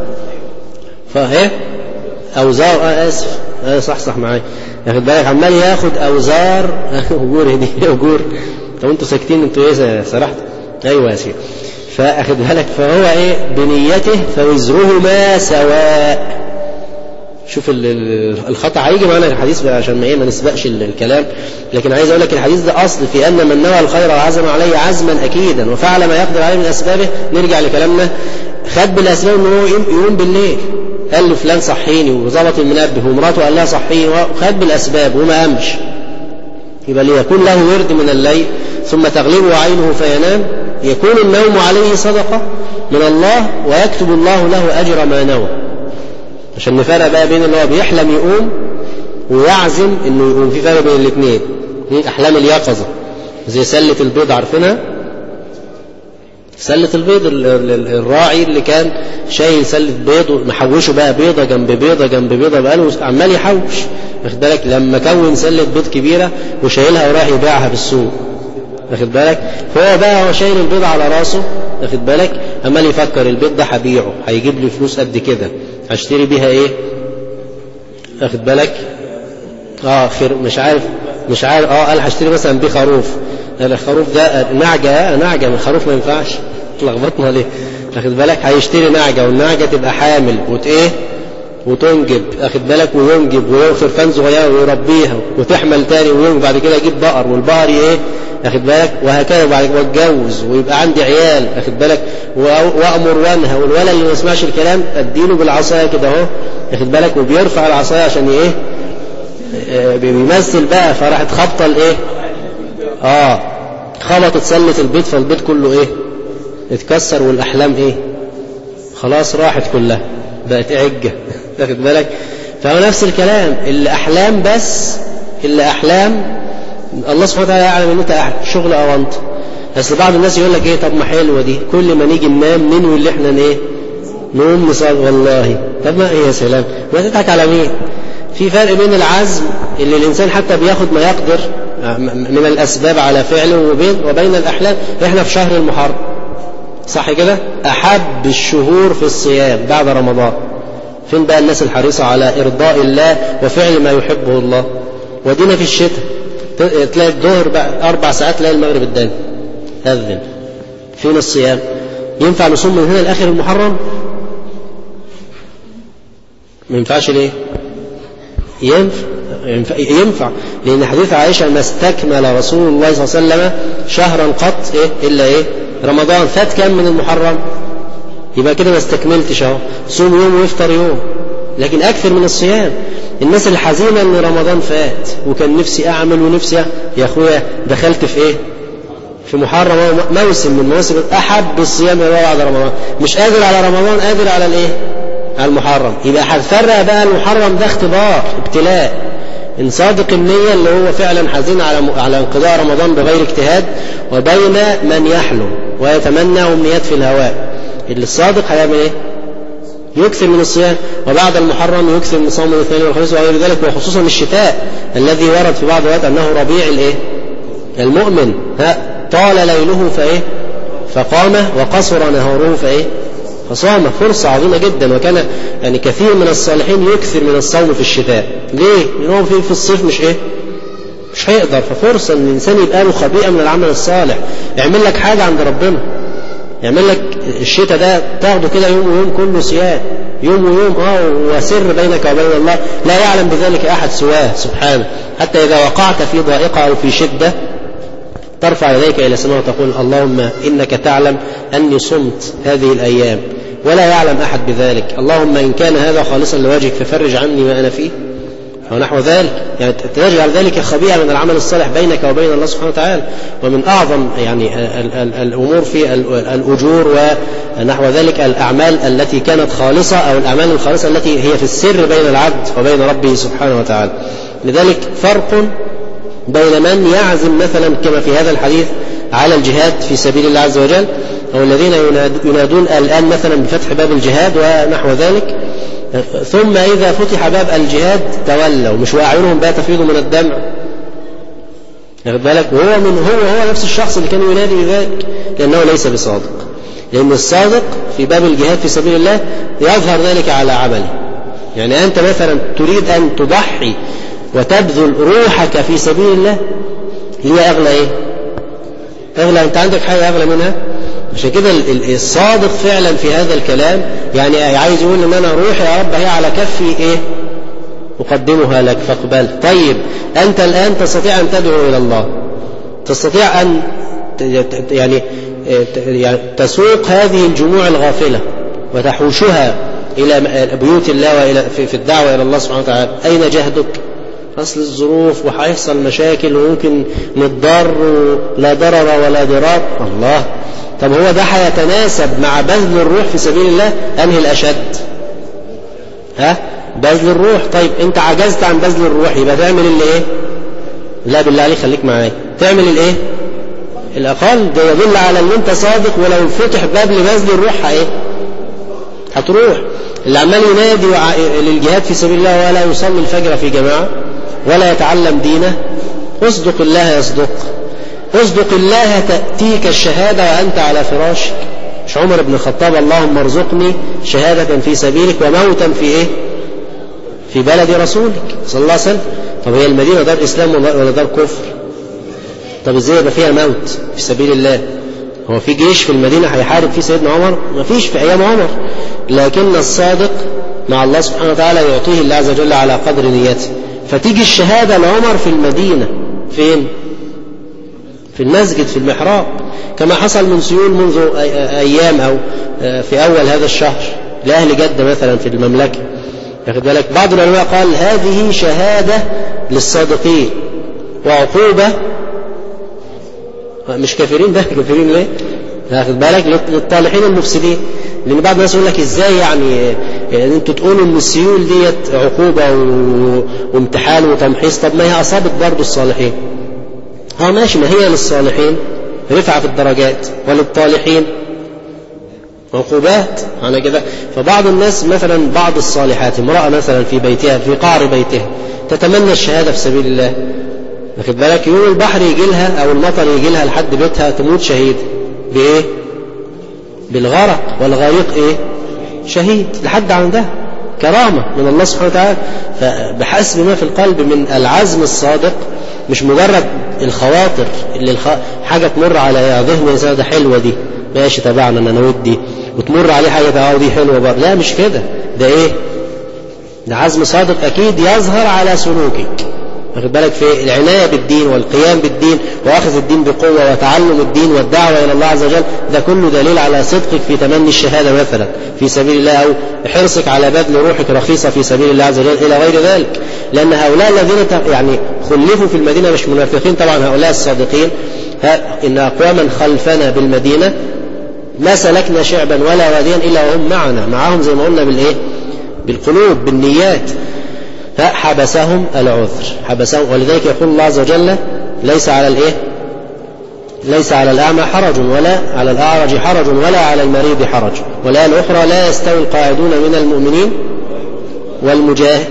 فايه أوزار آسف صح معايا، واخد بالك، عمال ياخد أوزار أجور دي أجور. طب انتوا ساكتين، انتوا ايه سرحت؟ ايوه يا سيدي. فاخد بالك، فهو ايه بنيته فوزرهما سواء. شوف الخطأ هيجي معنا الحديث بقى عشان ما نسبقش الكلام، لكن عايز اقول لك الحديث ده اصل في ان من نوى الخير وعزم عليه عزما اكيدا وفعل ما يقدر عليه من اسبابه. نرجع لكلامنا، خد بالاسباب انه هو يقوم بالليل، قال له فلان صحيني وظبط المنبه، ومراته قال لها صحيني، وخد بالاسباب وما قامش، يبقى ليكون له ورد من الليل ثم تغلبه عينه فينام، يكون النوم عليه صدقة من الله ويكتب الله له أجر ما نوى. عشان نفرق بقى بين اللي هو بيحلم يقوم ويعزم انه يقوم، في فرق بين الاثنين. احلام اليقظة زي سلة البيض، عارفينها سلة البيض، الراعي اللي كان شايل سلة بيض ومحوشه بقى بيضة جنب بيضة جنب بيضة، بقاله عمال يحوش، واخد بالك، لما كون سلة بيض كبيرة وشايلها وراح يبيعها بالسوق، واخد بالك، فهو بقى هو شايل البيض على راسه، واخد بالك، عمال يفكر البيض ده هبيعه هيجيب لي فلوس قد كده، هشتري بيها ايه، واخد بالك، خير مش عارف قال هشتري مثلا بيه خروف، الخروف ده نعجة من خروف ما ينفعش، تلخبطنا ليه، واخد بالك، هيشتري نعجة والنعجة تبقى حامل وتنجب، واخد بالك، وينجب وخرفان صغيره ويربيها وتحمل تاني وينجب، بعد كده يجيب بقر والبقر ايه، واخد بالك، وهكذا، وبعد كده اتجوز ويبقى عندي عيال، واخد بالك، وامر وانهى، والولد اللي ما يسمعش الكلام اديله بالعصايه كده اهو، واخد بالك، وبيرفع العصايه عشان ايه، بيمثل بقى، فراحت خبطه الايه، خبطت سله البيت، فالبيت كله ايه اتكسر، والاحلام ايه خلاص راحت كلها، بقت عجه، واخد بالك. فهو نفس الكلام، اللي احلام بس، اللي احلام الله سبحانه وتعالى يعلم ان انت شغل او انت، بس بعض الناس يقول لك ايه، طب ما حلوه دي، كل ما نيجي ننام ننوي اللي احنا ايه نقوم نصلي، والله طب ما ايه يا سلام، ما تضحك على مين؟ في فرق بين العزم اللي الانسان حتى بياخد ما يقدر من الاسباب على فعله وبين الاحلام. احنا في شهر المحرم، صح كده، احب الشهور في الصيام بعد رمضان، فين بقى الناس الحريصة على إرضاء الله وفعل ما يحبه الله؟ ودينا في الشتاء تلاقي الظهر بقى 4 ساعات، تلاقي المغرب الداني أذن، فين الصيام؟ ينفع نصوم من هنا لآخر المحرم؟ ما ينفعش ليه؟ ينفع لأن حديث عائشة ما استكمل رسول الله صلى الله عليه وسلم شهرا قط إلا رمضان، فات كم من المحرم؟ يبقى كده ما استكملتش اهو، صوم يوم ويفطر يوم، لكن اكثر من الصيام. الناس الحزينه ان رمضان فات وكان نفسي اعمل ونفسي، يا اخويا دخلت في في محرم، موسم من مواسم احب الصيام بعد رمضان، مش قادر على رمضان، قادر على على المحرم، يبقى هتفرق بقى المحرم ده اختبار ابتلاء، إن صادق النية اللي هو فعلا حزين على انقضاء رمضان بغير اجتهاد، وبين من يحلم ويتمنى أمنيات في الهواء. اللي الصادق هيعمل يكثر من الصيام، وبعد المحرم يكثر من صوم الاثنين والخميس وغير ذلك، وخصوصا الشتاء الذي ورد في بعض الوقت أنه ربيع المؤمن، طال ليله فقام وقصر نهاره فصام. فرصة عظيمة جدا. وكان يعني كثير من الصالحين يكثر من الصوم في الشتاء. ليه؟ لأنه في الصيف مش هيقدر. ففرصة ان الانسان يبقى له خبيئة من العمل الصالح، يعمل لك حاجة عند ربنا، يعمل لك الشتاء ده تاخده كده يوم ويوم كله صيام، يوم ويوم وسر بينك وبين الله لا يعلم بذلك أحد سواه سبحانه. حتى إذا وقعت في ضائقة أو في شدة ترفع يديك إلى السماء وتقول اللهم إنك تعلم أني صمت هذه الأيام ولا يعلم أحد بذلك، اللهم إن كان هذا خالصا لوجهك ففرج عني ما أنا فيه ونحو ذلك. يعني تجعل ذلك خبيئة من العمل الصالح بينك وبين الله سبحانه وتعالى. ومن أعظم يعني الأمور في الأجور ونحو ذلك الأعمال التي كانت خالصة أو الأعمال الخالصة التي هي في السر بين العبد وبين ربه سبحانه وتعالى. لذلك فرق بين من يعزم مثلا كما في هذا الحديث على الجهاد في سبيل الله عز وجل، أو الذين ينادون الآن مثلا بفتح باب الجهاد ونحو ذلك، ثم إذا فتح باب الجهاد تولوا، مش وأعينهم بقى تفيض من الدمع، واخد بالك؟ وهو نفس الشخص اللي كان ينادي بذلك، لأنه ليس بصادق. لأن الصادق في باب الجهاد في سبيل الله يظهر ذلك على عمله. يعني أنت مثلا تريد أن تضحي وتبذل روحك في سبيل الله، هي أغلى أغلى، أنت عندك حاجة أغلى منها؟ عشان كده الصادق فعلا في هذا الكلام يعني عايز يقول ان انا روحي يا رب هي على كفي اقدمها لك فاقبل. طيب انت الان تستطيع ان تدعو الى الله، تستطيع ان يعني تسوق هذه الجموع الغافلة وتحوشها الى بيوت الله والى في الدعوة الى الله سبحانه وتعالى. اين جهدك؟ أصل الظروف وهيحصل مشاكل وممكن نتضر لا ضرر ولا ضرار. الله، طب هو ده هيتناسب مع بذل الروح في سبيل الله؟ أنهي الأشد؟ بذل الروح. طيب أنت عجزت عن بذل الروح، يبقى تعمل لا بالله عليك خليك معايا، تعمل الأقل. ده يدل على أن أنت صادق، ولو فتح باب لبذل الروح هتروح. اللي عمال ينادي للجهاد في سبيل الله ولا يصلي الفجر في جماعة ولا يتعلم دينه، اصدق الله يصدق، اصدق الله تأتيك الشهادة وأنت على فراشك. مش عمر بن الخطاب اللهم ارزقني شهادة في سبيلك وموتا في بلد رسولك صلى الله عليه وسلم. طب هي المدينة دار إسلام ولا دار كفر؟ طب ازاي يبقى فيها موت في سبيل الله؟ هو في جيش في المدينة هيحارب فيه سيدنا عمر؟ ما فيش في أيام عمر. لكن الصادق مع الله سبحانه وتعالى يعطيه الله عز وجل على قدر نيته. فتيجي الشهادة لعمر في المدينة فين؟ في المسجد في المحراب، كما حصل من سيول منذ أيام أو في أول هذا الشهر لأهل جدة مثلا في المملكة. ياخد بالك؟ بعض العلماء قال هذه شهادة للصادقين وعقوبة مش كافرين. ده كافرين ليه؟ ياخد بالك؟ للطالحين المفسدين. لأن بعض الناس يقول لك إزاي يعني أنتوا تقولوا إن السيول ديت عقوبة وامتحان وتمحيص؟ طب ما هي أصابت برضو الصالحين. ماشي، ما هي للصالحين رفعة في الدرجات وللطالحين عقوبات على كده. فبعض الناس مثلا بعض الصالحات امرأة مثلا في بيتها في قعر بيتها تتمنى الشهادة في سبيل الله، واخد بالك؟ يوم البحر يجي لها أو المطر يجي لها لحد بيتها تموت شهيد بإيه؟ بالغرق. والغريق شهيد لحد عندها كرامة من الله سبحانه وتعالى. فبحسب ما في القلب من العزم الصادق، مش مجرد الخواطر اللي حاجة تمر على ذهن الإنسان ده حلوة دي ماشي تبعنا أنا ودي، وتمر عليه حاجة دي حلوة برضه، لا مش كده. ده ده عزم صادق أكيد يظهر على سلوكك، واخد بالك؟ في العناية بالدين والقيام بالدين وأخذ الدين بقوة وتعلم الدين والدعوة إلى الله عز وجل. ده كله دليل على صدقك في تمني الشهادة مثلا في سبيل الله، أو حرصك على بذل روحك رخيصة في سبيل الله عز وجل إلى غير ذلك. لأن هؤلاء الذين يعني خلفوا في المدينة مش منافقين طبعا، هؤلاء الصادقين. إن أقواما خلفنا بالمدينة ما سلكنا شعبا ولا واديا إلا وهم معهم زي ما قلنا بالقلوب بالنيات. فحبسهم العذر، حبسهم. ولذلك يقول الله عز وجل ليس على الأعمى حرج ولا على الأعرج حرج ولا على المريض حرج. والآية الأخرى لا يستوي القاعدون من المؤمنين والمجاهد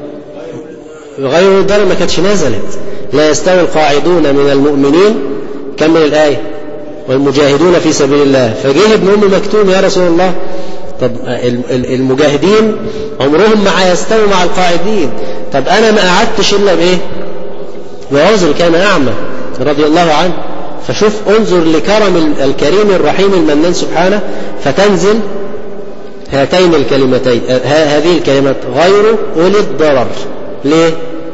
غير الدار ما كانتش نزلت. لا يستوي القاعدون من المؤمنين، كمل الآية، والمجاهدون في سبيل الله. فجه ابن أم مكتوم يا رسول الله، طب المجاهدين عمرهم ما هيستووا مع القاعدين، طب أنا ما قعدتش إلا بإيه؟ بعذر، كان أعمى رضي الله عنه. فشوف انظر لكرم الكريم الرحيم المنان سبحانه، فتنزل هاتين الكلمتين، هذه الكلمات غير أولي الضرر. ليه؟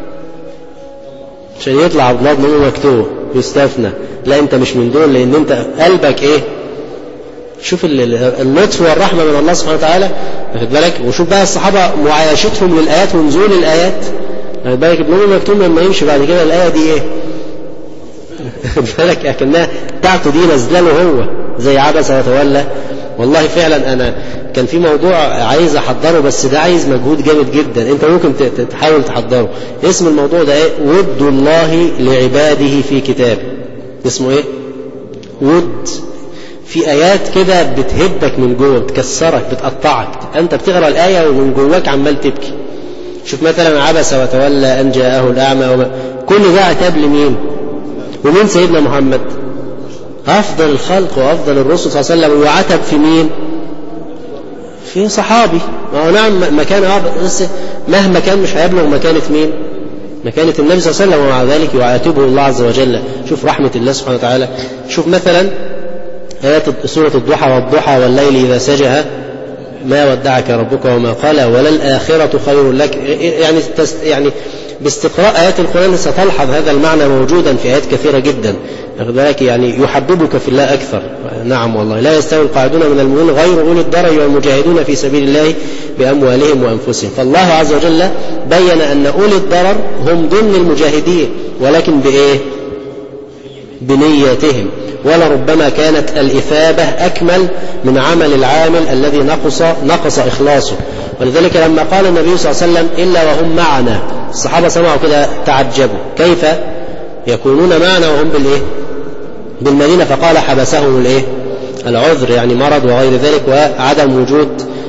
عشان يطلع عبد الله بن أم مكتوم يستثنى، لا أنت مش من دول، لأن أنت قلبك إيه؟ شوف اللطف والرحمة من الله سبحانه وتعالى، واخد بالك؟ وشوف بقى الصحابة معايشتهم للآيات ونزول الآيات، واخد بالك؟ ابن أم مكتوم لما يمشي بعد كده الآية دي إيه؟ واخد بالك؟ أكنها بتاعته دي نازله له هو، زي عبس وتولى. والله فعلا أنا كان في موضوع عايز أحضره، بس ده عايز مجهود جامد جدا، أنت ممكن تحاول تحضره. اسم الموضوع ده إيه؟ ود الله لعباده في كتابه. اسمه إيه؟ ود. في آيات كده بتهدك من جوه، بتكسرك، بتقطعك، أنت بتقرأ الآية ومن جواك عمال تبكي. شوف مثلا عبس وتولى أن جاءه الأعمى، كل ده عتاب لمين؟ ومين سيدنا محمد؟ أفضل الخلق وأفضل الرسل صلى الله عليه وسلم، وعتب في مين؟ في صحابي. نعم مكان مهما كان مش هيبلغ مكانة مين؟ مكانة النبي صلى الله عليه وسلم، ومع ذلك يعاتبه الله عز وجل. شوف رحمة الله سبحانه وتعالى. شوف مثلا آيات سورة الضحى، والضحى والليل إذا سجى ما ودعك ربك وما قال وللآخرة خير لك. يعني باستقراء آيات القرآن ستلحظ هذا المعنى موجودا في آيات كثيرة جدا، يعني يحببك في الله أكثر. نعم والله، لا يستوي القاعدون من المؤمنين غير أولي الضرر والمجاهدون في سبيل الله بأموالهم وأنفسهم. فالله عز وجل بين أن أولي الضرر هم ضمن المجاهدين، ولكن بإيه؟ بنيتهم. ولربما كانت الإثابة أكمل من عمل العامل الذي نقص إخلاصه. ولذلك لما قال النبي صلى الله عليه وسلم إلا وهم معنا، الصحابة سمعوا كده تعجبوا، كيف يكونون معنا وهم بالإيه؟ بالمدينة؟ فقال حبسهم الإيه؟ العذر، يعني مرض وغير ذلك، وعدم وجود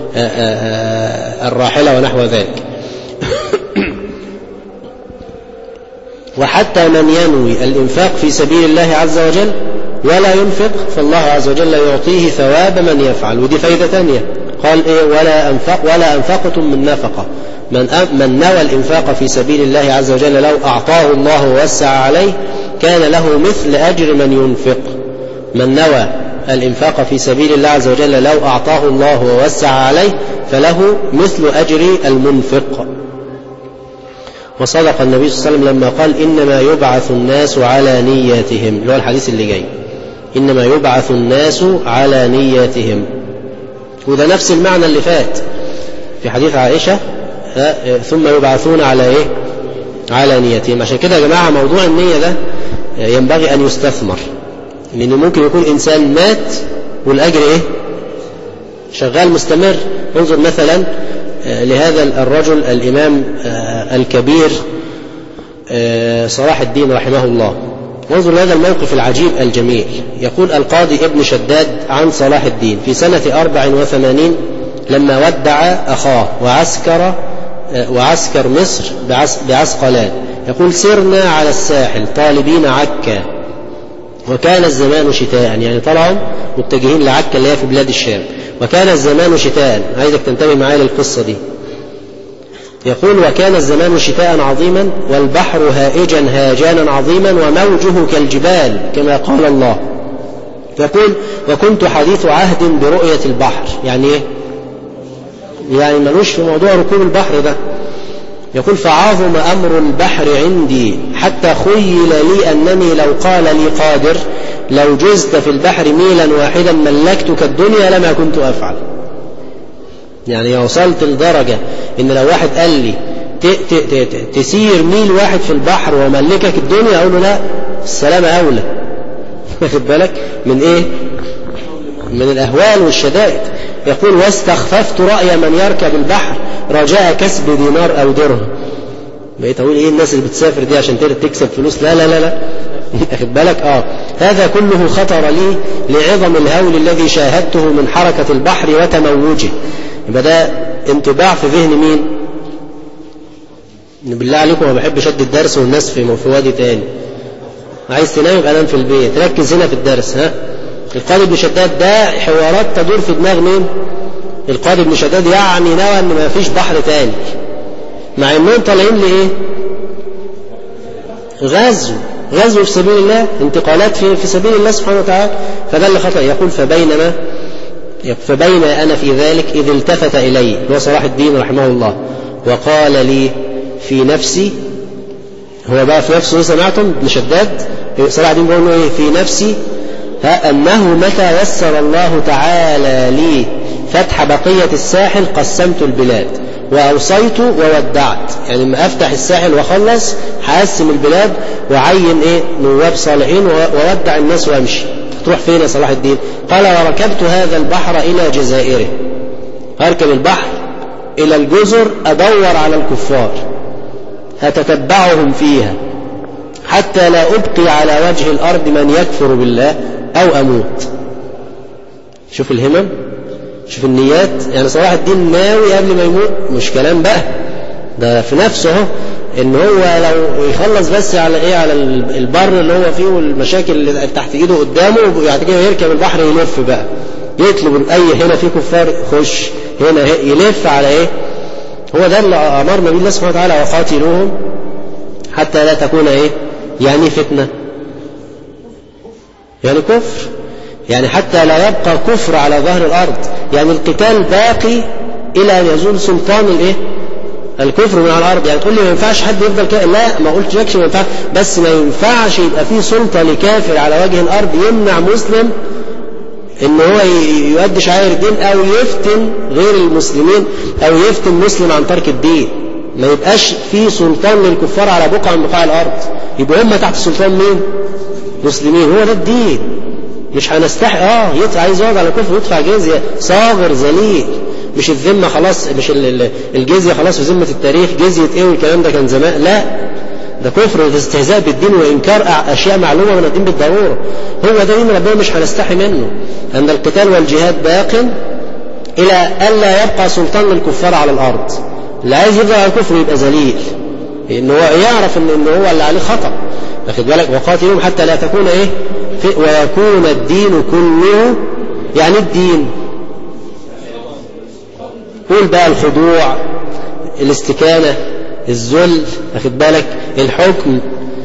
الراحلة ونحو ذلك. وحتى من ينوي الإنفاق في سبيل الله عز وجل ولا ينفق، فالله عز وجل يعطيه ثواب من يفعل. ودي فايدة تانية، قال إيه؟ ولا أنفقتم من نفقة. من نوى الإنفاق في سبيل الله عز وجل لو أعطاه الله ووسع عليه كان له مثل أجر من ينفق. من نوى الإنفاق في سبيل الله عز وجل لو أعطاه الله ووسع عليه فله مثل أجر المنفق. وصدق النبي صلى الله عليه وسلم لما قال إنما يبعث الناس على نياتهم، اللي هو الحديث اللي جاي، إنما يبعث الناس على نياتهم. وده نفس المعنى اللي فات في حديث عائشة، ثم يبعثون على إيه؟ على نياتهم. عشان كده يا جماعة موضوع النية ده ينبغي أن يستثمر، لأن ممكن يكون إنسان مات والأجر إيه؟ شغال مستمر. انظر مثلا لهذا الرجل الإمام الكبير صلاح الدين رحمه الله، وانظر لهذا الموقف العجيب الجميل. يقول القاضي ابن شداد عن صلاح الدين في سنة 84 لما ودع أخاه وعسكر مصر بعسقلان، يقول سرنا على الساحل طالبين عكا، وكان الزمان شتاء، يعني طلعوا متجهين لعكا اللي هي في بلاد الشام، وكان الزمان شتاء. عايزك تنتبه معايا للقصة دي. يقول وكان الزمان شتاء عظيما والبحر هائجا هاجانا عظيما وموجه كالجبال كما قال الله. يقول وكنت حديث عهد برؤية البحر، يعني ايه؟ يعني ملوش في موضوع ركوب البحر ده. يقول فعظم أمر البحر عندي حتى خيل لي أنني لو قال لي قادر لو جزت في البحر ميلا واحدا ملكتك الدنيا لما كنت أفعل. يعني وصلت لدرجة إن لو واحد قال لي تسير ميل واحد في البحر وملكك الدنيا، أقول له لا، السلامة أولى. واخد بالك من إيه؟ من الأهوال والشدائد. يقول واستخففت رأي من يركب البحر رجاء كسب دينار أو درهم. بقيت أقول إيه الناس اللي بتسافر دي عشان تكسب فلوس؟ لا لا لا لا. واخد بالك؟ هذا كله خطر لي لعظم الهول الذي شاهدته من حركة البحر وتموجه. يبقى ده انطباع في ذهن مين؟ بالله عليكم ما بحب شد الدرس والناس في وادي تاني. عايز تنام يبقى نام في البيت، ركز هنا في الدرس. القاضي ابن شداد ده حوارات تدور في دماغ مين؟ القاضي ابن شداد يعني نوى ان ما فيش بحر تاني، مع انهم طالعين لايه؟ غزو في سبيل الله، انتقالات في سبيل الله سبحانه وتعالى. فده اللي خطأ. يقول فبين أنا في ذلك إذ التفت إلي، هو صلاح الدين رحمه الله، وقال لي في نفسي، هو بقى في نفسه سمعتم ابن شداد صلاح الدين بيقول له ايه في نفسي؟ أنه متى يسر الله تعالى لي فتح بقية الساحل قسمت البلاد وأوصيت وودعت، يعني لما أفتح الساحل وخلص هقسم البلاد وعين نواب صالحين وودع الناس وأمشي. تروح فين يا صلاح الدين؟ قال وركبت هذا البحر إلى جزائره، أركب البحر إلى الجزر أدور على الكفار أتتبعهم فيها حتى لا أبقي على وجه الأرض من يكفر بالله أو أموت. شوف الهمم، شوف النيات. يعني صلاح الدين ناوي قبل ما يموت، مش كلام بقى، ده في نفسه اهو، ان هو لو يخلص بس على على البر اللي هو فيه والمشاكل اللي تحت ايده قدامه، بعد كده يركب البحر يلف بقى، يطلب اي هنا في كفار خش، هنا يلف على هو ده اللي امرنا به الله سبحانه وتعالى وقاتلوهم حتى لا تكون يعني فتنة، يعني كفر، يعني حتى لا يبقى كفر على ظهر الأرض، يعني القتال باقي إلى أن يزول سلطان الكفر من على الأرض. يعني تقول لي ما ينفعش حد يفضل كده، لا ما قلت لكش ما ينفعش، بس ما ينفعش يبقى فيه سلطة لكافر على وجه الأرض يمنع مسلم إن هو يؤدي شعائر الدين أو يفتن غير المسلمين أو يفتن مسلم عن ترك الدين. ما يبقاش فيه سلطان للكفار على بقعة من بقاع الأرض، يبقى هم تحت سلطان مين؟ مسلمين. هو ده الدين. مش هنستحق عايز يقعد على كفر يدفع جزية، صاغر ذليل، مش الذمة خلاص، مش الجزية خلاص في ذمة التاريخ، جزية والكلام ده كان زمان، لا ده كفر واستهزاء بالدين وإنكار أشياء معلومة من الدين بالضرورة. هو ده دين ربنا مش هنستحي منه، أن القتال والجهاد باق إلى ألا يبقى سلطان للكفار على الأرض. اللي عايز يفضل على الكفر يبقى ذليل، إن هو يعرف إن هو اللي عليه خطأ. واخد بالك؟ وقاتلهم حتى لا تكون ويكون الدين كله. يعني الدين قول بقى الخضوع، الاستكانة، الذل، واخد بالك؟ الحكم،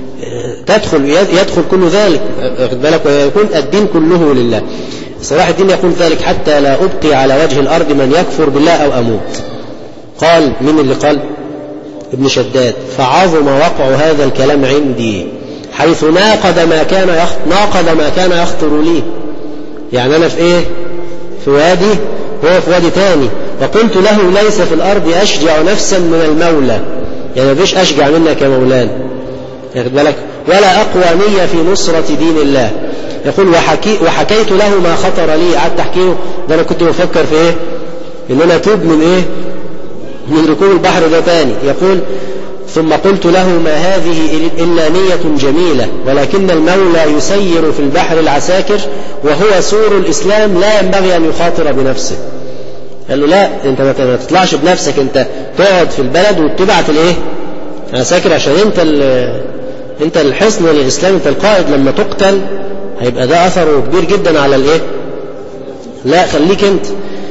يدخل كل ذلك، واخد بالك؟ ويكون الدين كله لله. صلاح الدين يقول ذلك حتى لا أبقي على وجه الأرض من يكفر بالله أو أموت. قال من اللي قال؟ ابن شداد. فعظم وقع هذا الكلام عندي حيث ناقض ما كان يخطر لي. يعني أنا في في وادي، هو في وادي تاني، وقلت له ليس في الأرض أشجع نفسا من المولى، يعني مفيش أشجع منك يا مولانا، ياخد بالك؟ ولا أقوى نية في نصرة دين الله. يقول وحكيت له ما خطر لي، قعدت أحكيه، ده أنا كنت بفكر في إن أنا أتوب من ركوب البحر ده تاني. يقول ثم قلت له ما هذه إلا نية جميلة، ولكن المولى يسير في البحر العساكر وهو سور الإسلام، لا ينبغي أن يخاطر بنفسه. قال له لا، أنت ما تطلعش بنفسك، أنت تقعد في البلد وتبعت عساكر عشان أنت الحصن للإسلام، أنت القائد. لما تقتل هيبقى ده أثره كبير جدا على لا خليك أنت.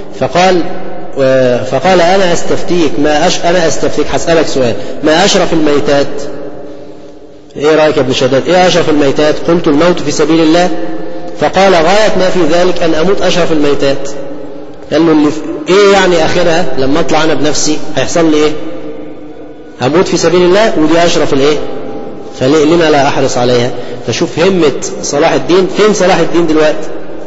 فقال أنا أستفتيك أنا أستفتيك، هسألك سؤال، ما أشرف الميتات؟ إيه رأيك يا ابن شداد؟ إيه أشرف الميتات؟ قلت الموت في سبيل الله. فقال غاية ما في ذلك أن أموت أشرف الميتات. قال له إيه يعني آخرها لما أطلع أنا بنفسي هيحصل لي أموت في سبيل الله، ودي أشرف فلما لا أحرص عليها؟ فشوف همة صلاح الدين. فين صلاح الدين دلوقتي؟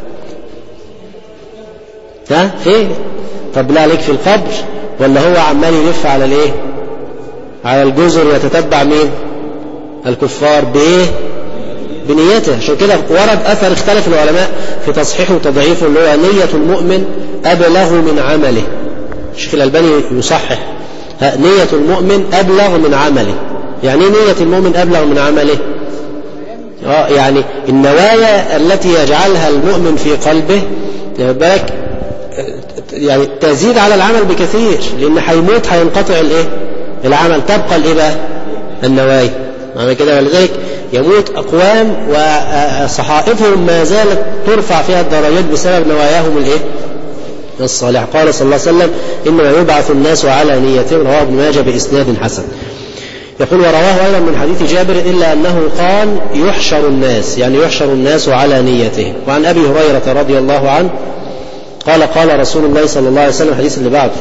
فين؟ طب لا عليك في القبر، ولا هو عمال يلف على الجزر يتتبع مين؟ الكفار بنيته. عشان كده ورد أثر اختلف العلماء في تصحيحه وتضعيفه، اللي هو نية المؤمن أبلغ من عمله. الشيخ الألباني يصحح نية المؤمن أبلغ من عمله. يعني نية المؤمن أبلغ من عمله؟ يعني النوايا التي يجعلها المؤمن في قلبه بالك يعني تزيد على العمل بكثير، لأن هيموت هينقطع العمل، تبقى بقى النوايا. معنى كده ولذلك يموت أقوام وصحائفهم ما زالت ترفع فيها الدرجات بسبب نواياهم الصالحة. قال صلى الله عليه وسلم إنما يبعث الناس على نيتهم، رواه ابن ماجه بإسناد حسن. يقول ورواه أيضا من حديث جابر إلا أنه قال يحشر الناس، يعني يحشر الناس على نيتهم. وعن أبي هريرة رضي الله عنه قال قال رسول الله صلى الله عليه وسلم، الحديث اللي بعده،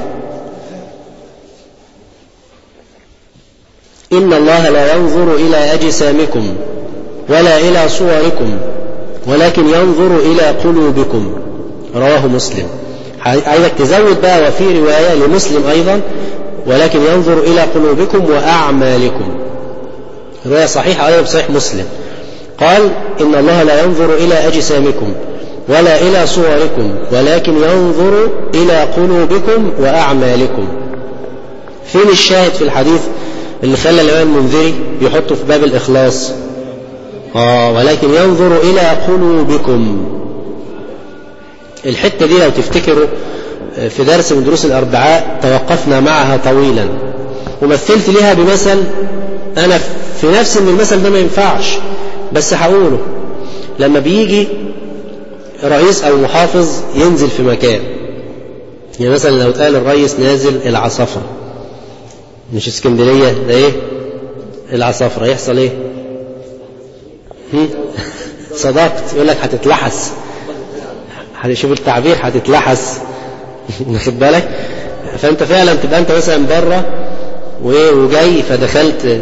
إن الله لا ينظر إلى أجسامكم ولا إلى صوركم ولكن ينظر إلى قلوبكم، رواه مسلم. عايزك تزود بقى، وفي رواية لمسلم أيضا ولكن ينظر إلى قلوبكم وأعمالكم، رواية صحيحة أيضا بصحيح مسلم. قال إن الله لا ينظر إلى أجسامكم ولا إلى صوركم ولكن ينظر إلى قلوبكم وأعمالكم. فين الشاهد في الحديث اللي خلى الإمام المنذري يحطه في باب الإخلاص؟ ولكن ينظر إلى قلوبكم. الحتة دي لو تفتكروا في درس من دروس الأربعاء توقفنا معها طويلا، ومثلت لها بمثل أنا في نفسي إن المثل ده ما ينفعش بس هقوله. لما بيجي رئيس أو محافظ ينزل في مكان، يعني مثلا لو قال الرئيس نازل العصافرة، مش اسكندرية ده ايه العصافرة، يحصل ايه؟ صدقت، يقول لك هتتلحس، هتشوف التعبير هتتلحس واخد بالك؟ فانت فعلا تبقى انت مثلا بره وجاي فدخلت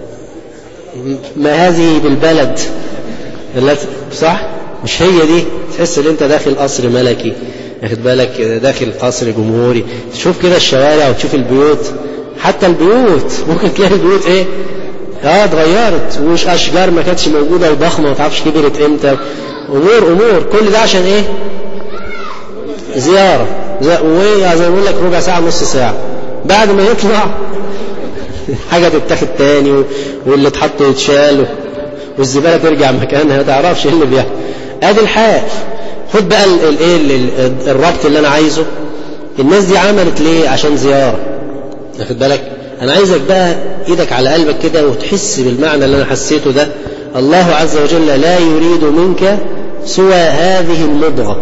ما هذه بالبلد صح؟ مش هي دي، تحس ان انت داخل قصر ملكي واخد بالك، داخل قصر جمهوري. تشوف كده الشوارع وتشوف البيوت، حتى البيوت ممكن تلاقي البيوت ايه اتغيرت، ومش اشجار ما كانتش موجوده وضخمه ما تعرفش كبرت امتى، امور كل ده عشان ايه؟ زياره، زي ما بقول لك ربع ساعه نص ساعه، بعد ما يطلع حاجه تتاخد تاني واللي اتحط يتشال والزباله ترجع مكانها، ما تعرفش ايه اللي بيحصل. ادي الحال. خد بقى الربط اللي انا عايزه. الناس دي عملت ليه؟ عشان زياره، واخد بالك؟ انا عايزك بقى ايدك على قلبك كده وتحس بالمعنى اللي انا حسيته ده. الله عز وجل لا يريد منك سوى هذه المضغة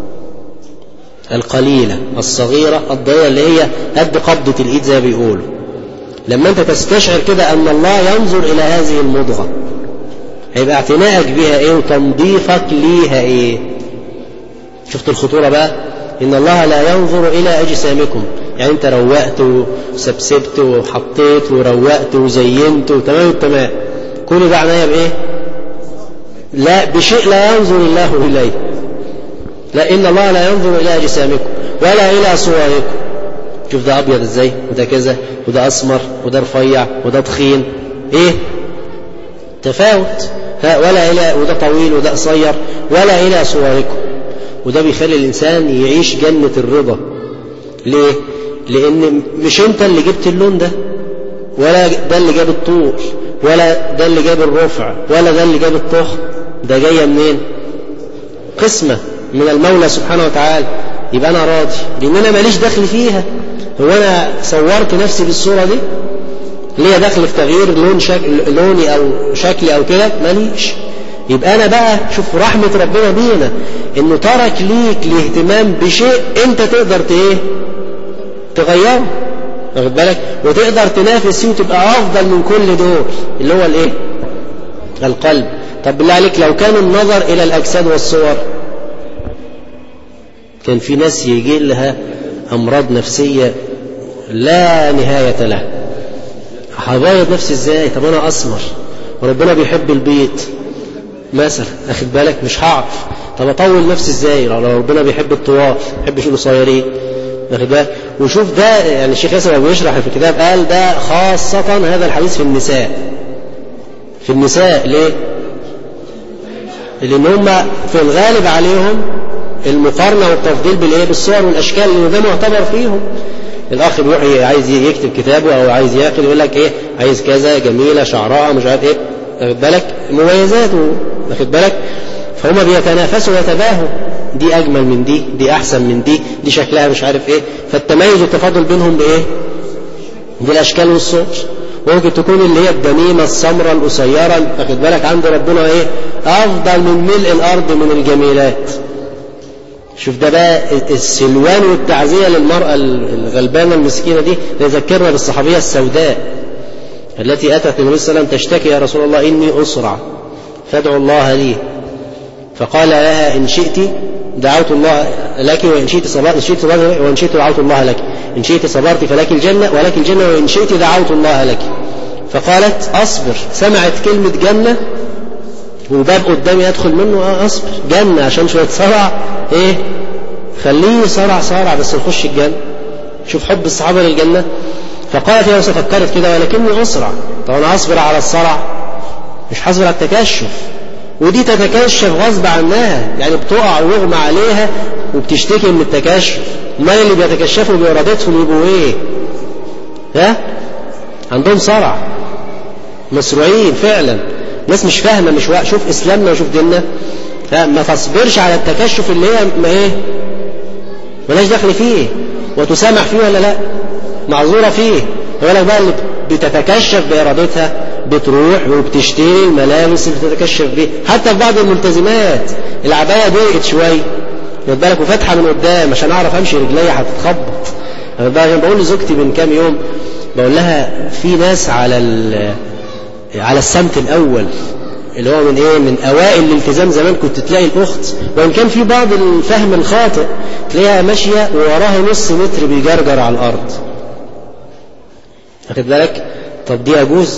القليلة الصغيرة الضيقة اللي هي قد قبضة الايد زي ما بيقولوا. لما انت تستشعر كده ان الله ينظر الى هذه المضغة، هيبقى اعتنائك بها ايه وتنظيفك ليها ايه؟ شفت الخطورة بقى؟ إن الله لا ينظر إلى أجسامكم، يعني أنت روقت وسبسبت وحطيت وروقت وزينت وتمام التمام، كل ده عناية بإيه؟ لا، بشيء لا ينظر الله إليه. لا، إن الله لا ينظر إلى أجسامكم ولا إلى صوركم. شوف ده أبيض إزاي، وده كذا، وده أسمر، وده رفيع، وده تخين، إيه؟ تفاوت. ولا إلى، وده طويل وده قصير، ولا إلى صوركم. وده بيخلي الإنسان يعيش جنة الرضا. ليه؟ لأن مش أنت اللي جبت اللون ده، ولا ده اللي جاب الطول، ولا ده اللي جاب الرفع، ولا ده اللي جاب الطخن. ده جاية منين؟ قسمة من المولى سبحانه وتعالى. يبقى أنا راضي لأن أنا ماليش دخل فيها. هو أنا صورت نفسي بالصورة دي؟ ليه دخل في تغيير لوني أو شكلي أو كده؟ ماليش. يبقى أنا بقى شوف رحمة ربنا بينا إنه ترك ليك الاهتمام بشيء أنت تقدر تغيره، واخد بالك؟ وتقدر تنافس فيه وتبقى أفضل من كل دول، اللي هو الإيه؟ القلب. طب بالله عليك لو كان النظر إلى الأجساد والصور، كان في ناس يجي لها أمراض نفسية لا نهاية لها. هبيض نفسي إزاي؟ طب أنا أسمر وربنا بيحب البيض مثلا، أخد بالك؟ مش هعرف. طب أطول نفسي إزاي لو ربنا بيحب الطوال، ما بيحبش القصيرين، أخد بالك؟ وشوف ده، يعني الشيخ ياسر أبو يشرح في الكتاب قال ده خاصة هذا الحديث في النساء. في النساء ليه؟ لأن هم في الغالب عليهم المقارنة والتفضيل بالإيه؟ بالصور والأشكال، لأن ده معتبر فيهم. الأخ بيروح عايز يكتب كتابه أو عايز ياكل، يقول لك إيه؟ عايز كذا، جميلة، شعرها مش عارف إيه، واخد بالك؟ مميزاته، واخد بالك؟ فهم بيتنافسوا ويتباهوا، دي أجمل من دي، دي أحسن من دي شكلها مش عارف إيه. فالتميز والتفاضل بينهم بإيه؟ بالأشكال والصور. ممكن تكون اللي هي الدميمة السمراء القصيرة، فاخد بالك، عند ربنا ايه افضل من ملء الارض من الجميلات. شوف ده بقى السلوان والتعزية للمرأة الغلبانة المسكينة دي يذكرنا بالصحابية السوداء التي أتت النبي صلى الله عليه وسلم تشتكي: يا رسول الله إني أسرع فادعو الله لي. فقال لها: إن شئت دعوت الله لك وإن شئت دعوت الله لك، إن شئت صبرت فلك الجنة ولك الجنة وإن شئت دعوت الله لك. فقالت: أصبر. سمعت كلمة جنة وباب قدامي أدخل منه، أصبر جنة عشان شوية صرع، إيه خليه صرع بس نخش الجنة. شوف حب الصحابة للجنة. فقالت: يا رسول، فكرت كده ولكني أسرع. طب أنا أصبر على الصرع مش حصبر على التكشف، ودي تتكشف غصب عنها، يعني بتقع ويغمى عليها وبتشتكي من التكشف. ما اللي بيتكشفوا بإرادتهم يبقوا إيه؟ عندهم صرع، مسروعين فعلا. ناس مش فاهمة، مش شوف إسلامنا وشوف ديننا. فما تصبرش على التكشف اللي هي ملاش دخل فيه، وتسامح فيه ولا لا؟ معذورة فيه. ولك بقى اللي بتتكشف بإرادتها بتروح وبتشتري الملابس اللي بتتكشف بيه. حتى في بعض الملتزمات العباية ضيقت شوية، خد بالك، وفتحة من قدام عشان أعرف أمشي رجلي هتتخبط. أنا بقول لزوجتي من كام يوم، بقول لها في ناس على السمت الأول اللي هو من أوائل الالتزام زمان، كنت تلاقي الأخت وإن كان في بعض الفهم الخاطئ تلاقيها ماشية ووراها نص متر بيجرجر على الأرض، أخذ بالك. طب دي أجوز؟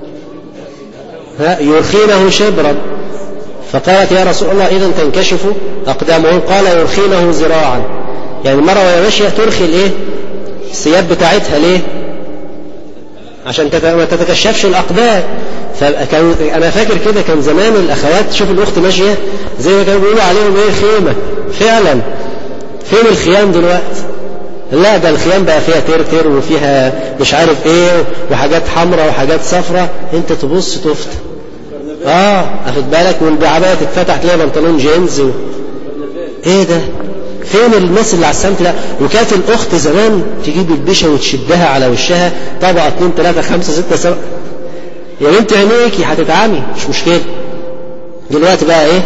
يرخينه شبرا. فقالت: يا رسول الله إذن تنكشف أقدامه؟ قال: يرخينه ذراعا. يعني المرأة وهي ماشية ترخي الثياب بتاعتها ليه؟ عشان ما تتكشفش الأقدام. فكان أنا فاكر كده كان زمان الأخوات تشوف الأخت ماشية زي ما كانوا بيقولوا عليهم خيمة. فعلا فين الخيام دلوقتي؟ لا، ده الخيام بقى فيها ترتر وفيها مش عارف ايه وحاجات حمراء وحاجات صفراء، انت تبص تفت. اخد بالك، والبعباية تتفتح تلاقي بنطلون جينز ايه ده؟ فين الناس اللي على السمت ده؟ وكانت الاخت زمان تجيب البشة وتشدها على وشها طبقة 2 3 5 6 7. يا بنت عينيكي هتتعمي، مش مشكلة. دلوقتي بقى ايه؟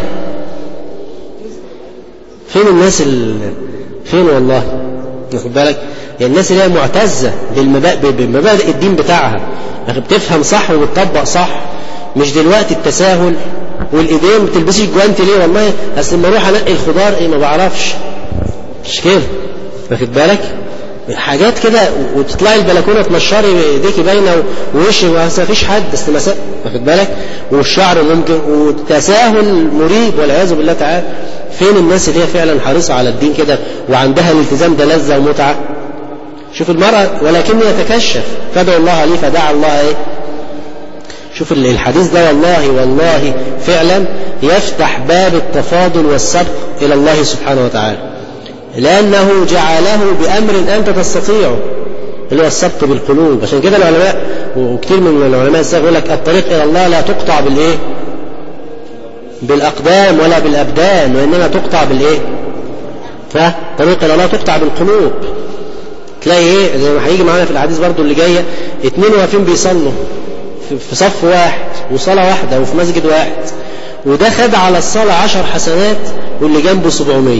فين الناس فين والله؟ واخد بالك، يعني الناس اللي هي معتزة بمبادئ الدين بتاعها، بتفهم صح وبتطبق صح. مش دلوقتي التساهل والايدين بتلبسي الجوانتي ليه؟ والله اصل لما اروح انقي الخضار ما بعرفش، مش كده، واخد بالك، حاجات كده. وتطلعي البلكونه تنشري ايديكي باينه ووشك ما فيش حد، استمساء، واخد بالك، والشعر ممكن، وتساهل مريب والعياذ بالله تعالى. فين الناس اللي هي فعلا حريصة على الدين كده وعندها الالتزام ده لذة ومتعة؟ شوف المرأة ولكن يتكشف فدعو الله لي فدعا الله ايه. شوف الحديث ده والله فعلا يفتح باب التفاضل والسبق إلى الله سبحانه وتعالى، لأنه جعله بأمر أنت تستطيعه، اللي هو السبق بالقلوب. عشان كده العلماء وكثير من العلماء يقول لك الطريق إلى الله لا تقطع بالأقدام ولا بالأبدان، وإنما تقطع طريق إلى الله تقطع بالقلوب. تلاقي زي ما هيجي معانا في الحديث برضو اللي جاية، 2 واقفين بيصلوا في صف واحد وصلاة واحدة وفي مسجد واحد، وده خد على الصلاة 10 حسنات واللي جنبه 700.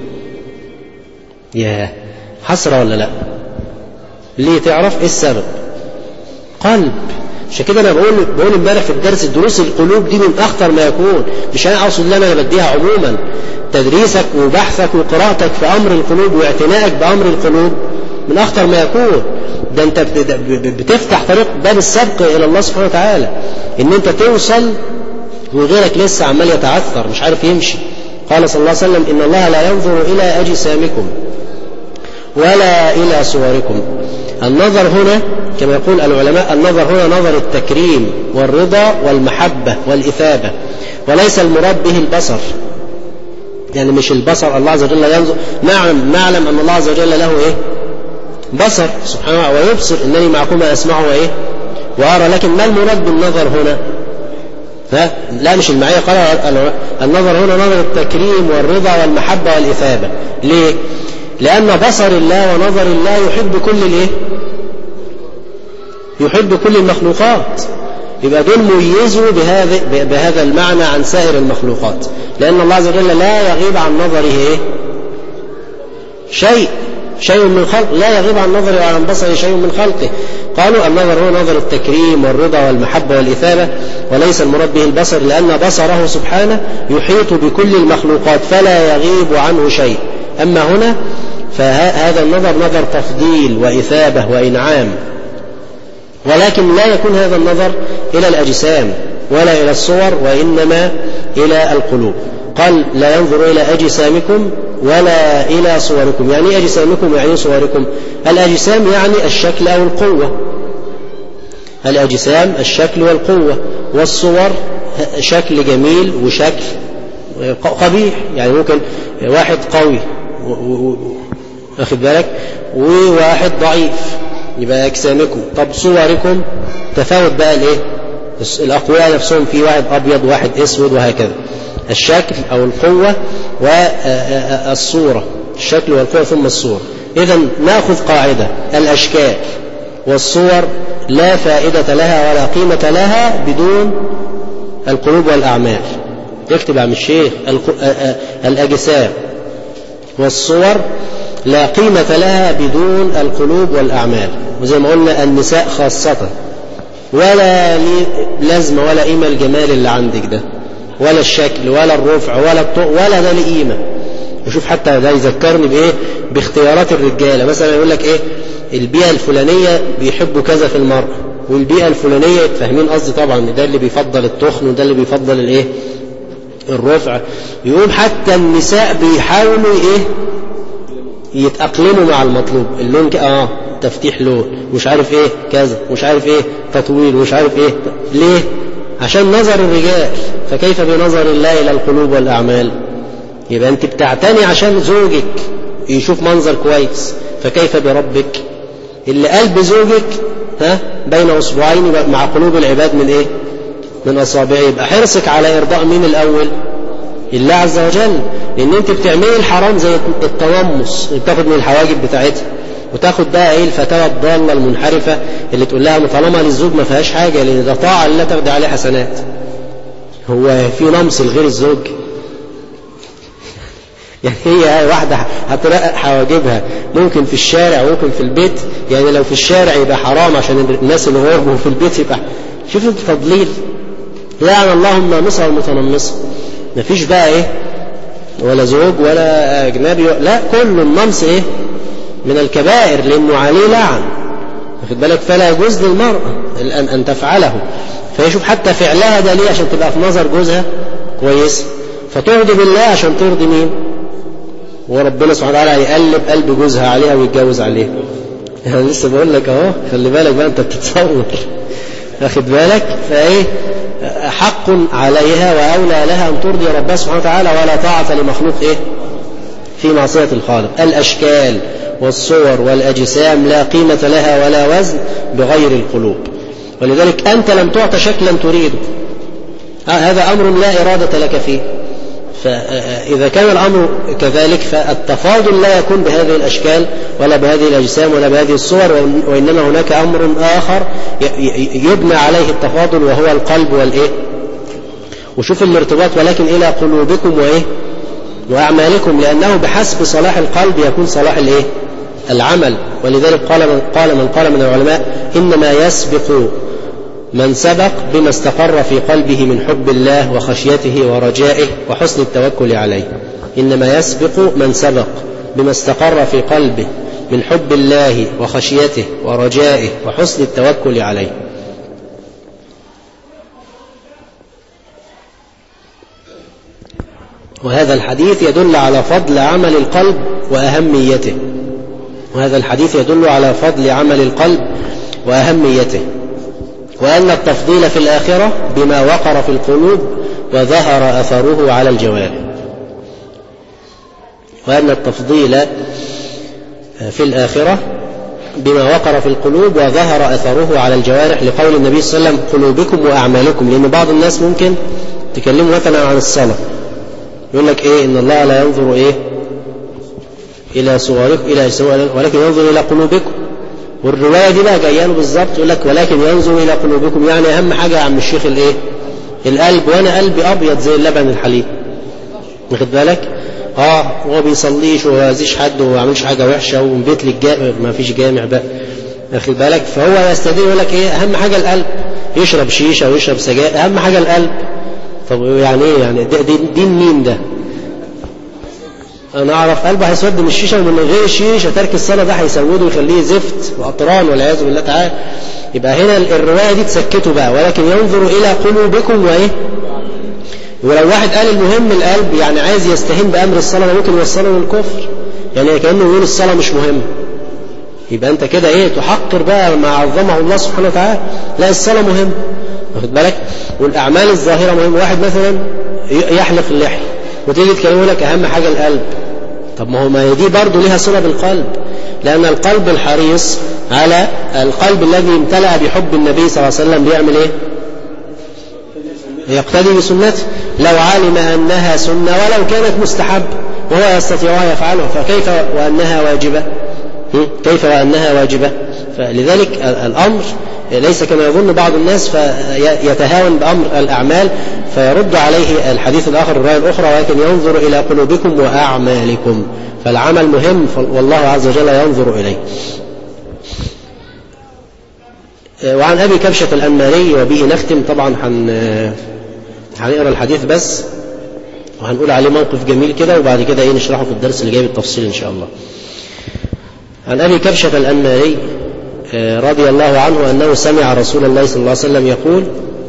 ياه، حسرة ولا لا؟ ليه؟ تعرف ايه السبب؟ قلب. عشان كده انا بقول امبارح في الدرس، دروس القلوب دي من اخطر ما يكون. مش انا اقصد ان انا بديها عموما، تدريسك وبحثك وقراءتك في امر القلوب واعتنائك بامر القلوب من اخطر ما يكون. ده انت بتفتح طريق باب السبق الى الله سبحانه وتعالى، ان انت توصل وغيرك لسه عمال يتعثر مش عارف يمشي. قال صلى الله عليه وسلم: ان الله لا ينظر الى اجسامكم ولا الى صوركم. النظر هنا كما يقول العلماء، النظر هنا نظر التكريم والرضا والمحبة والإثابة، وليس المراد به البصر. يعني مش البصر، الله عز وجل ينظر. نعلم أن الله عز وجل له بصر سبحانه ويبصر، إنني معكما أسمع وأرى. لكن ما المراد بالنظر هنا؟ لا مش المعية. قال النظر هنا نظر التكريم والرضا والمحبة والإثابة. ليه؟ لأن بصر الله ونظر الله يحب كل يحيط بكل المخلوقات. يبقى دول ميزوا بهذا المعنى عن سائر المخلوقات، لأن الله عز وجل لا يغيب عن نظره شيء من خلق، لا يغيب عن نظره وعن بصره شيء من خلقه. قالوا النظر هو نظر التكريم والرضا والمحبة والإثابة، وليس المراد به البصر، لأن بصره سبحانه يحيط بكل المخلوقات فلا يغيب عنه شيء. أما هنا فهذا النظر نظر تفضيل وإثابة وإنعام، ولكن لا يكون هذا النظر إلى الأجسام ولا إلى الصور، وإنما إلى القلوب. قال لا ينظر إلى أجسامكم ولا إلى صوركم. يعني إيه أجسامكم يعني صوركم؟ الأجسام يعني الشكل أو القوة، الأجسام الشكل والقوة، والصور شكل جميل وشكل قبيح. يعني ممكن واحد قوي واخد بالك وواحد ضعيف، يبقى أجسامكم. طب صوركم تفاوت بقى الايه؟ الأقوياء نفسهم، في واحد أبيض واحد أسود وهكذا. الشكل أو القوة والصورة، الشكل والقوة ثم الصورة. إذن نأخذ قاعدة: الأشكال والصور لا فائدة لها ولا قيمة لها بدون القلوب والأعمال. يكتب عم الشيخ: الأجسام والصور لا قيمة لها بدون القلوب والأعمال. وزي ما قلنا النساء خاصة، ولا لازمة ولا قيمة الجمال اللي عندك ده، ولا الشكل ولا الرفع ولا الطوق ولا ده لقيمة. وشوف حتى ده يذكرني بإيه؟ باختيارات الرجالة. مثلا يقول لك إيه؟ البيئة الفلانية بيحبوا كذا في المرأة، والبيئة الفلانية فاهمين قصدي طبعا، ده اللي بيفضل التخن وده اللي بيفضل الإيه؟ الرفع. يقوم حتى النساء بيحاولوا إيه؟ يتأقلموا مع المطلوب. اللون تفتيح لون، مش عارف ايه كذا، مش عارف ايه تطويل، مش عارف ايه. ليه؟ عشان نظر الرجال. فكيف بنظر الله إلى القلوب والأعمال؟ يبقى أنت بتعتني عشان زوجك يشوف منظر كويس، فكيف بربك؟ اللي قلب زوجك بين أصبعين مع قلوب العباد من ايه؟ من أصابعه. يبقى حرصك على إرضاء مين الأول؟ الله عز وجل. لأن أنت بتعملي الحرام زي التنمص، بتاخد من الحواجب بتاعتها، وتاخد بقى ايه؟ الفتاوى الضالة المنحرفة اللي تقول لها طالما للزوج ما فيهاش حاجة، لأن ده طاعة لا تاخدي عليه حسنات. هو في نمص لغير الزوج؟ يعني هي واحدة هترقق حواجبها ممكن في الشارع وممكن في البيت. يعني لو في الشارع يبقى حرام عشان الناس اللي غيره، وفي البيت يبقى. شوف التضليل. لعن الله النامصة والمتنمصة. مفيش بقى ايه؟ ولا زوج ولا أجنبي، لا، كل النمص ايه؟ من الكبائر، لأنه عليه لعن. واخد بالك؟ فلا يجوز للمرأة أن تفعله. فيشوف حتى فعلها ده ليه؟ عشان تبقى في نظر جوزها كويس، فترضي بالله عشان ترضي مين؟ وربنا سبحانه وتعالى يقلب قلب جوزها عليها ويتجوز عليها. يعني لسه بقول لك اهو، خلي بالك بقى انت بتتصور. واخد بالك؟ فايه؟ حق عليها وأولى لها أن ترضي ربها سبحانه وتعالى، ولا طاعة لمخلوق ايه؟ في معصية الخالق. الأشكال والصور والأجسام لا قيمة لها ولا وزن بغير القلوب. ولذلك أنت لم تعط شكلا تريده، هذا أمر لا إرادة لك فيه. فإذا كان الأمر كذلك فالتفاضل لا يكون بهذه الأشكال ولا بهذه الأجسام ولا بهذه الصور، وإنما هناك أمر آخر يبنى عليه التفاضل، وهو القلب والإيه؟ وشوف الارتباط: ولكن إلى قلوبكم وإيه؟ وأعمالكم، لأنه بحسب صلاح القلب يكون صلاح الإيه؟ العمل. ولذلك قال من العلماء: إنما يسبق من سبق بما استقر في قلبه من حب الله وخشيته ورجائه وحسن التوكل عليه. إنما يسبق من سبق بما استقر في قلبه من حب الله وخشيته ورجائه وحسن التوكل عليه. وهذا الحديث يدل على فضل عمل القلب وأهميته. وهذا الحديث يدل على فضل عمل القلب وأهميته، وأن التفضيل في الآخرة بما وقر في القلوب وظهر أثره على الجوارح. وأن التفضيل في الآخرة بما وقر في القلوب وظهر أثره على الجوارح، لقول النبي صلى الله عليه وسلم: قلوبكم وأعمالكم. لأن بعض الناس ممكن تكلموا مثلا عن الصلاة، يقول لك إيه؟ إن الله لا ينظر إيه؟ إلى صوركم ولكن ينظر إلى قلوبكم. والرواية دي بقى جايه له بالظبط، يقول لك ولكن ينظر إلى قلوبكم، يعني أهم حاجة يا عم الشيخ الإيه؟ القلب، وأنا قلبي أبيض زي اللبن الحليب، واخد بالك؟ هو بيصليش وما يأذيش حد وما يعملش حاجة وحشة ومن بيت للجامع، ما فيش جامع بقى، واخد بالك؟ فهو يستدين يقول لك إيه؟ أهم حاجة القلب، يشرب شيشة ويشرب سجاير، أهم حاجة القلب. طب يعني إيه يعني؟ دين مين ده؟ أنا أعرف قلبه هيسود من الشيشة، ومن غير الشيشة ترك الصلاة ده هيسوده ويخليه زفت وأطران والعياذ بالله تعالى. يبقى هنا الرواية دي تسكته بقى، ولكن ينظر إلى قلوبكم وإيه؟ ولو واحد قال المهم القلب، يعني عايز يستهين بأمر الصلاة ممكن يوصله للكفر، يعني كأنه يقول الصلاة مش مهمة. يبقى أنت كده إيه؟ تحقر بقى ما عظمه الله سبحانه وتعالى. لا، الصلاة مهمة، واخد بالك؟ والأعمال الظاهرة مهمة. واحد مثلا يحلق اللحية وتيجي تكلمه لك أهم حاجة القلب. طب ما هو ما دي برضه ليها صلة بالقلب، لأن القلب الحريص على القلب الذي امتلأ بحب النبي صلى الله عليه وسلم بيعمل إيه؟ يقتدي بسنته. لو علم أنها سنة ولو كانت مستحب وهو يستطيع أن يفعلها، فكيف وأنها واجبة؟ كيف وأنها واجبة؟ فلذلك الأمر ليس كما يظن بعض الناس فيتهاون بأمر الأعمال، فيرد عليه الحديث الآخر الرواية الأخرى ولكن ينظر إلى قلوبكم وأعمالكم. فالعمل مهم، والله عز وجل ينظر إليه. وعن أبي كبشة الأنماري وبه نختم. طبعا هنقرأ الحديث بس وهنقول عليه موقف جميل كده، وبعد كده نشرحه في الدرس اللي جاي بالتفصيل إن شاء الله. عن أبي كبشة الأنماري رضي الله عنه أنه سمع رسول الله صلى الله عليه وسلم يقول: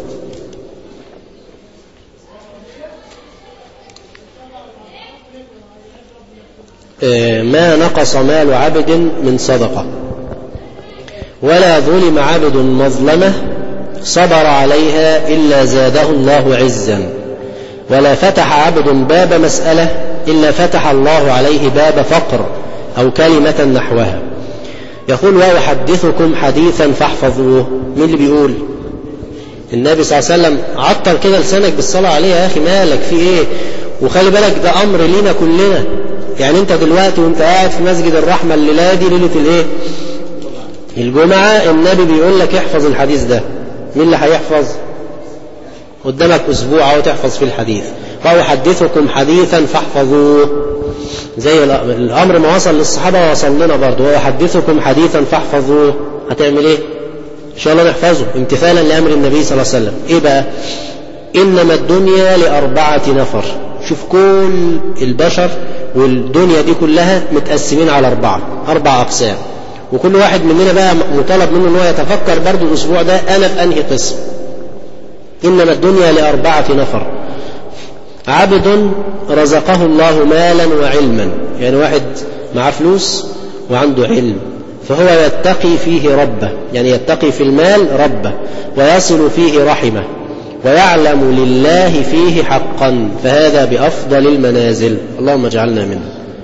ما نقص مال عبد من صدقة، ولا ظلم عبد مظلمة صبر عليها إلا زاده الله عزا، ولا فتح عبد باب مسألة إلا فتح الله عليه باب فقر أو كلمة نحوها. يقول: وأحدثكم حديثا فاحفظوه. مين اللي بيقول؟ النبي صلى الله عليه وسلم. عطل كده لسانك بالصلاة عليه يا أخي، مالك في إيه؟ وخلي بالك ده أمر لينا كلنا. يعني أنت دلوقتي وأنت قاعد في مسجد الرحمة الليلة دي ليلة الإيه؟ الجمعة، النبي بيقول لك احفظ الحديث ده. مين اللي هيحفظ؟ قدامك أسبوع أو تحفظ في الحديث. وأحدثكم حديثا فاحفظوه، زي الأمر ما وصل للصحابة وصل لنا برضه. وأحدثكم حديثا فاحفظوه، هتعمل إيه؟ إن شاء الله نحفظه امتثالا لأمر النبي صلى الله عليه وسلم. إيه بقى؟ إنما الدنيا ل4 نفر. شوف كل البشر والدنيا دي كلها متقسمين على 4 أقسام، وكل واحد مننا بقى مطالب منه أنه يتفكر برضه الأسبوع ده أنا في أنهي قسم. إنما الدنيا ل4 نفر: عبد رزقه الله مالا وعلما، يعني واحد معاه فلوس وعنده علم، فهو يتقي فيه ربه، يعني يتقي في المال ربه، ويصل فيه رحمه، ويعلم لله فيه حقا، فهذا بأفضل المنازل. اللهم اجعلنا منه.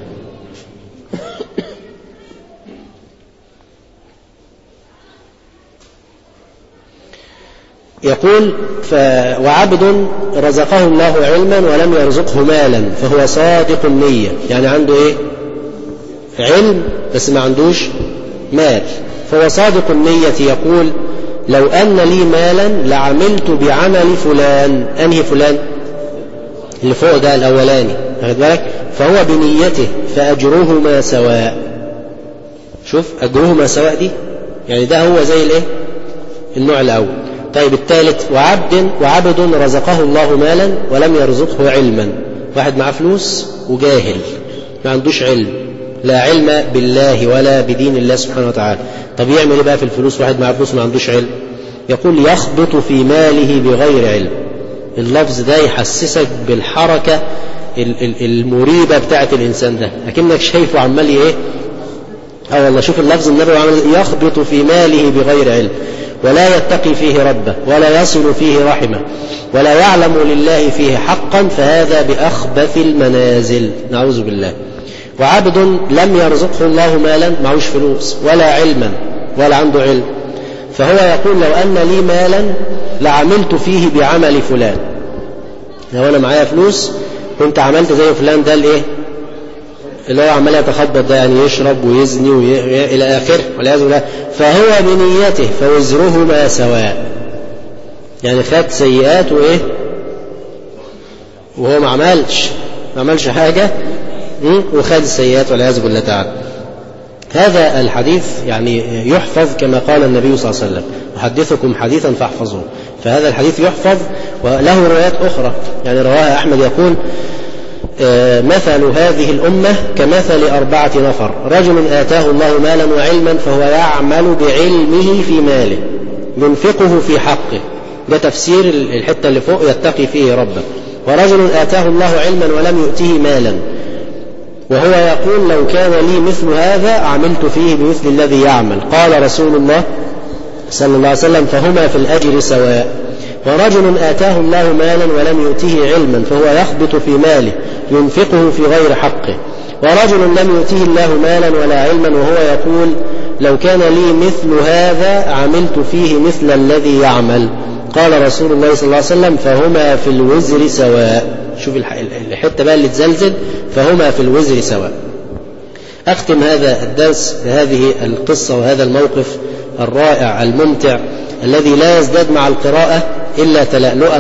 يقول: وعبد رزقه الله علما ولم يرزقه مالا فهو صادق النية، يعني عنده ايه؟ علم بس ما عندوش مال، فهو صادق النية. يقول: لو أن لي مالا لعملت بعمل فلان. أنهي فلان؟ اللي فوق ده الأولاني، واخد بالك؟ فهو بنيته فأجرهما سواء. شوف أجرهما سواء دي، يعني ده هو زي الايه؟ النوع الأول. طيب الثالث: وعبد رزقه الله مالا ولم يرزقه علما. واحد معاه فلوس وجاهل ما عندوش علم، لا علم بالله ولا بدين الله سبحانه وتعالى. طب يعمل ايه بقى في الفلوس؟ واحد معاه فلوس ما عندوش علم. يقول: يخبط في ماله بغير علم. اللفظ ده يحسسك بالحركة المريبة بتاعت الإنسان ده، لكنك شايفه عمال ايه؟ والله شوف اللفظ النبي عمل: يخبط في ماله بغير علم، ولا يتقي فيه ربه، ولا يصل فيه رحمه، ولا يعلم لله فيه حقا، فهذا بأخبث المنازل. نعوذ بالله. وعبد لم يرزقه الله مالا، معوش فلوس ولا علما ولا عنده علم، فهو يقول: لو أن لي مالا لعملت فيه بعمل فلان. لو أنا معايا فلوس كنت عملت زي فلان ده الايه؟ اللي هو عمال يتخبط ده، يعني يشرب ويزني إلى آخره والعياذ بالله. فهو بنيته فوزرهما سواء. يعني خد سيئات وإيه وهو ما عملش حاجة وخد السيئات والعياذ بالله تعالى. هذا الحديث يعني يحفظ كما قال النبي صلى الله عليه وسلم: أحدثكم حديثا فاحفظوه. فهذا الحديث يحفظ وله روايات أخرى، يعني رواها أحمد يقول: مثل هذه الأمة كمثل 4 نفر، رجل آتاه الله مالا وعلما فهو يعمل بعلمه في ماله ينفقه في حقه. ده تفسير الحتة اللي فوق: يتقي فيه ربه. ورجل آتاه الله علما ولم يؤته مالا وهو يقول: لو كان لي مثل هذا عملت فيه بمثل الذي يعمل. قال رسول الله صلى الله عليه وسلم: فهما في الأجر سواء. ورجل آتاه الله مالا ولم يؤته علما فهو يخبط في ماله ينفقه في غير حقه. ورجل لم يؤته الله مالا ولا علما وهو يقول: لو كان لي مثل هذا عملت فيه مثل الذي يعمل. قال رسول الله صلى الله عليه وسلم: فهما في الوزر سواء. شوف الحتة بقى اللي تزلزل: فهما في الوزر سواء. أختم هذا الدرس بهذه القصة وهذا الموقف الرائع الممتع الذي لا يزداد مع القراءة إلا تلألؤا